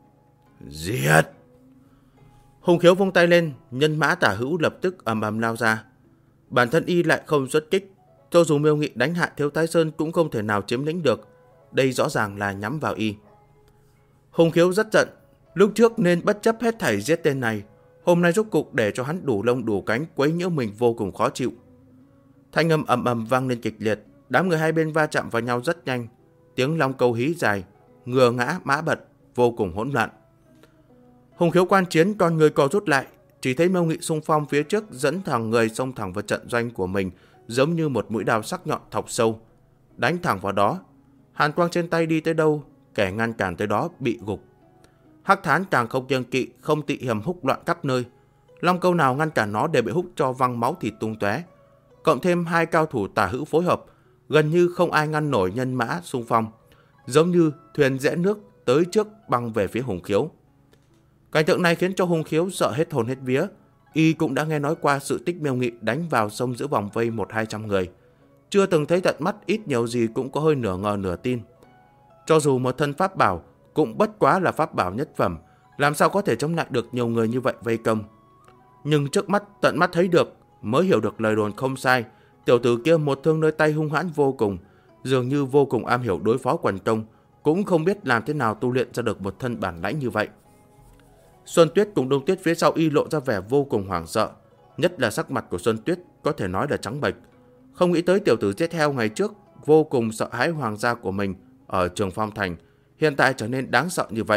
Giết! Hùng Khiếu vung tay lên, nhân mã tả hữu lập tức ầm ầm lao ra. Bản thân y lại không xuất kích, cho dù Miêu Nghị đánh hạ Thiếu Thái Sơn cũng không thể nào chiếm lĩnh được. Đây rõ ràng là nhắm vào y. Hùng Khiếu rất giận, lúc trước nên bất chấp hết thảy giết tên này, hôm nay rốt cục để cho hắn đủ lông đủ cánh quấy nhiễu mình vô cùng khó chịu. Thanh âm ầm ầm vang lên kịch liệt, đám người hai bên va chạm vào nhau rất nhanh, tiếng long câu hí dài, ngựa ngã mã bật, vô cùng hỗn loạn. Hùng Khiếu quan chiến, con người co rút lại, chỉ thấy Miêu Nghị xung phong phía trước dẫn thẳng người xông thẳng vào trận doanh của mình, giống như một mũi đao sắc nhọn thọc sâu, đánh thẳng vào đó. Hàn quang trên tay đi tới đâu, kẻ ngăn cản tới đó bị gục. Hắc Thán càng không kiêng kỵ, không tị hiểm húc loạn khắp nơi. Long câu nào ngăn cản nó đều bị húc cho văng máu thịt tung tóe. Cộng thêm hai cao thủ tả hữu phối hợp, gần như không ai ngăn nổi nhân mã xung phong, giống như thuyền rẽ nước tới trước băng về phía Hùng Khiếu. Cảnh tượng này khiến cho Hùng Khiếu sợ hết hồn hết vía. Y cũng đã nghe nói qua sự tích Miêu Nghị đánh vào sông giữa vòng vây 100-200 người, chưa từng thấy tận mắt, ít nhiều gì cũng có hơi nửa ngờ nửa tin. Cho dù một thân pháp bảo cũng bất quá là pháp bảo nhất phẩm, làm sao có thể chống lại được nhiều người như vậy vây công. Nhưng trước mắt tận mắt thấy được, mới hiểu được lời đồn không sai. Tiểu tử kia một thương nơi tay hung hãn vô cùng, dường như vô cùng am hiểu đối phó quần công, cũng không biết làm thế nào tu luyện ra được một thân bản lãnh như vậy. Xuân Tuyết cùng Đông Tuyết phía sau y lộ ra vẻ vô cùng hoảng sợ, nhất là sắc mặt của Xuân Tuyết có thể nói là trắng bệch. Không nghĩ tới tiểu tử giết heo ngày trước vô cùng sợ hãi hoàng gia của mình ở Trường Phong Thành, hiện tại trở nên đáng sợ như vậy.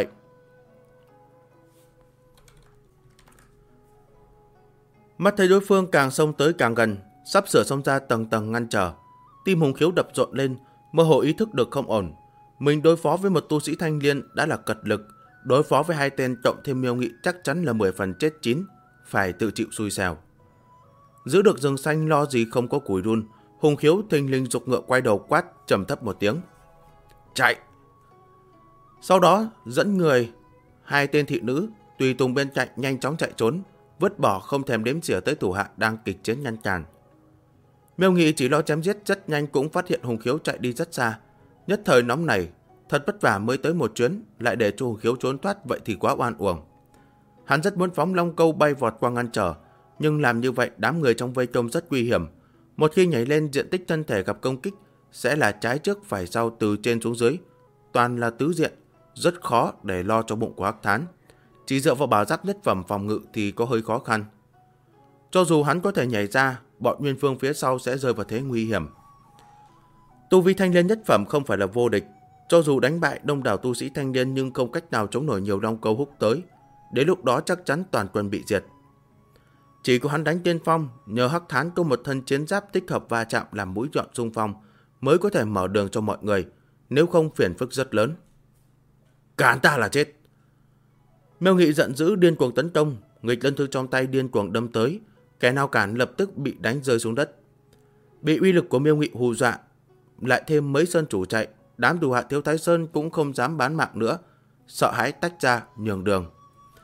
Mắt thấy đối phương càng xông tới càng gần, sắp sửa xông ra tầng tầng ngăn trở, tim Hùng Khiếu đập rộn lên, mơ hồ ý thức được không ổn. Mình đối phó với một tu sĩ thanh liên đã là cật lực, đối phó với hai tên cộng thêm Miêu Nghị chắc chắn là 10 phần chết chín, phải tự chịu xui xẻo. Giữ được rừng xanh lo gì không có củi đun, Hùng Khiếu thình lình giục ngựa quay đầu quát trầm thấp một tiếng. Chạy! Sau đó dẫn người, hai tên thị nữ tùy tùng bên cạnh nhanh chóng chạy trốn, vứt bỏ không thèm đếm xỉa tới thủ hạ đang kịch chiến ngăn cản. Miêu Nghị chỉ lo chém giết rất nhanh cũng phát hiện Hùng Khiếu chạy đi rất xa, nhất thời nóng này, thật vất vả mới tới một chuyến, lại để cho Hùng Khiếu trốn thoát vậy thì quá oan uổng. Hắn rất muốn phóng long câu bay vọt qua ngăn trở, nhưng làm như vậy đám người trong vây công rất nguy hiểm. Một khi nhảy lên, diện tích thân thể gặp công kích sẽ là trái trước phải sau từ trên xuống dưới, toàn là tứ diện, rất khó để lo cho bụng của Hắc Thán. Chỉ dựa vào bảo giáp nhất phẩm phòng ngự thì có hơi khó khăn. Cho dù hắn có thể nhảy ra, bọn Nguyên Phương phía sau sẽ rơi vào thế nguy hiểm. Tu vi thanh liên nhất phẩm không phải là vô địch, cho dù đánh bại đông đảo tu sĩ thanh liên nhưng không cách nào chống nổi nhiều long câu húc tới, đến lúc đó chắc chắn toàn quân bị diệt. Chỉ có hắn đánh tiên phong, nhờ Hắc Thán có một thân chiến giáp tích hợp va chạm làm mũi nhọn xung phong, mới có thể mở đường cho mọi người, nếu không phiền phức rất lớn. Cản ta là chết! Miêu Nghị giận dữ điên cuồng tấn công, nghịch lân thư trong tay điên cuồng đâm tới, kẻ nào cản lập tức bị đánh rơi xuống đất. Bị uy lực của Miêu Nghị hù dọa, lại thêm mấy sơn chủ chạy, đám thủ hạ Thiếu Thái Sơn cũng không dám bán mạng nữa, sợ hãi tách ra nhường đường.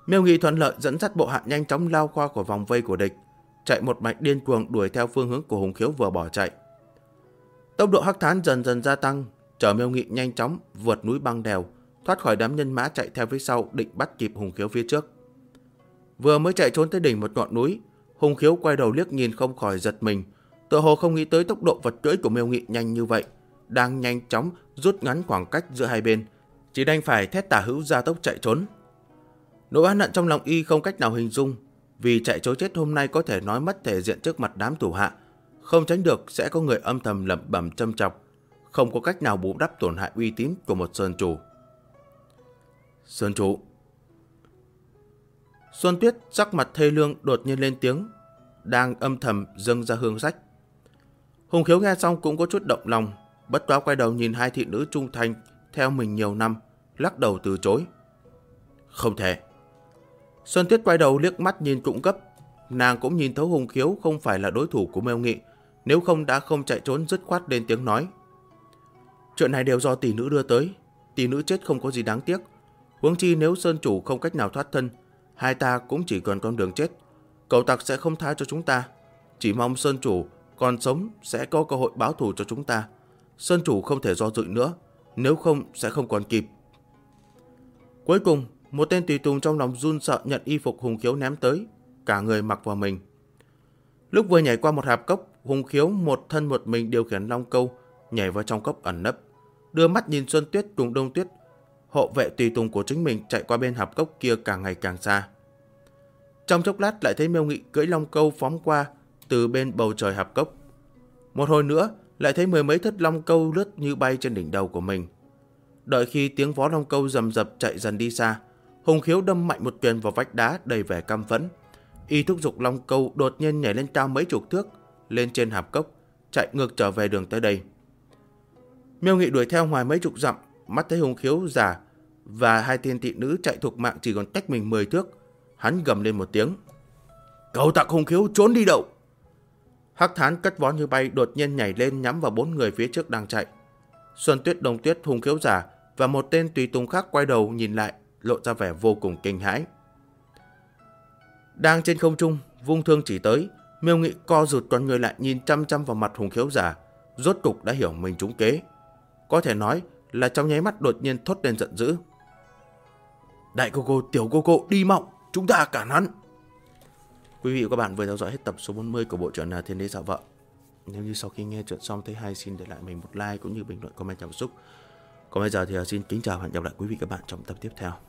Miêu Nghị thuận lợi dẫn dắt bộ hạ nhanh chóng lao qua khỏi vòng vây của địch, chạy một mạch điên cuồng đuổi theo phương hướng của Hùng Khiếu vừa bỏ chạy. Tốc độ Hắc Thán dần dần gia tăng, chở Miêu Nghị nhanh chóng vượt núi băng đèo, thoát khỏi đám nhân mã chạy theo phía sau định bắt kịp Hùng Khiếu phía trước. Vừa mới chạy trốn tới đỉnh một ngọn núi, Hùng Khiếu quay đầu liếc nhìn không khỏi giật mình, tựa hồ không nghĩ tới tốc độ vật cưỡi của Miêu Nghị nhanh như vậy, đang nhanh chóng rút ngắn khoảng cách giữa hai bên, chỉ đành phải thét tả hữu gia tốc chạy trốn. Nỗi oán hận trong lòng y không cách nào hình dung, vì chạy trối chết hôm nay có thể nói mất thể diện trước mặt đám thủ hạ, không tránh được sẽ có người âm thầm lẩm bẩm châm chọc, không có cách nào bù đắp tổn hại uy tín của một sơn chủ. Sơn chủ. Xuân Tuyết sắc mặt thê lương đột nhiên lên tiếng, đang âm thầm dâng ra hương sách. Hùng Khiếu nghe xong cũng có chút động lòng, bất quá quay đầu nhìn hai thị nữ trung thành theo mình nhiều năm, lắc đầu từ chối. Không thể. Xuân Tuyết quay đầu liếc mắt nhìn cũng gấp, nàng cũng nhìn thấu Hùng Khiếu không phải là đối thủ của Miêu Nghị, nếu không đã không chạy trốn dứt khoát lên tiếng nói. Chuyện này đều do tỷ nữ đưa tới, tỷ nữ chết không có gì đáng tiếc, huống chi nếu sơn chủ không cách nào thoát thân, hai ta cũng chỉ còn con đường chết, cậu tặc sẽ không tha cho chúng ta, chỉ mong sơn chủ còn sống sẽ có cơ hội báo thù cho chúng ta. Sơn chủ không thể do dự nữa, nếu không sẽ không còn kịp. Cuối cùng, một tên tùy tùng trong lòng run sợ nhận y phục Hùng Khiếu ném tới, cả người mặc vào mình. Lúc vừa nhảy qua một hạp cốc, Hùng Khiếu một thân một mình điều khiển long câu, nhảy vào trong cốc ẩn nấp, đưa mắt nhìn Xuân Tuyết cùng Đông Tuyết, hộ vệ tùy tùng của chính mình chạy qua bên hạp cốc kia càng ngày càng xa. Trong chốc lát lại thấy Miêu Nghị cưỡi long câu phóng qua từ bên bầu trời hạp cốc. Một hồi nữa lại thấy mười mấy thất long câu lướt như bay trên đỉnh đầu của mình. Đợi khi tiếng vó long câu rầm rập chạy dần đi xa, Hùng Khiếu đâm mạnh một quyền vào vách đá đầy vẻ căm phẫn. Y thúc giục long câu đột nhiên nhảy lên cao mấy chục thước, lên trên hạp cốc, chạy ngược trở về đường tới đây. Miêu Nghị đuổi theo ngoài mấy chục dặm, mắt thấy Hùng Khiếu già và hai tiên thị nữ chạy thục mạng chỉ còn cách mình 10 thước, hắn gầm lên một tiếng. Cậu tặc Hùng Khiếu trốn đi đâu? Hắc Thán cất vó như bay đột nhiên nhảy lên nhắm vào 4 người phía trước đang chạy. Xuân Tuyết, Đông Tuyết, Hùng Khiếu già và một tên tùy tùng khác quay đầu nhìn lại, lộ ra vẻ vô cùng kinh hãi. Đang trên không trung, vung thương chỉ tới, Miêu Nghị co rụt con người lại nhìn chăm chăm vào mặt Hùng Khiếu già, rốt cục đã hiểu mình trúng kế. Có thể nói là trong nháy mắt đột nhiên thốt lên giận dữ. Đại cô cô, tiểu cô cô, đi mọng, chúng ta cản hắn. Quý vị và các bạn vừa theo dõi hết tập số 40 của bộ truyện Thiên Đế Dạo Vợ. Nếu như sau khi nghe chuyện xong thấy hay, xin để lại mình một like cũng như bình luận comment cảm xúc. Còn bây giờ thì xin kính chào và hẹn gặp lại quý vị và các bạn trong tập tiếp theo.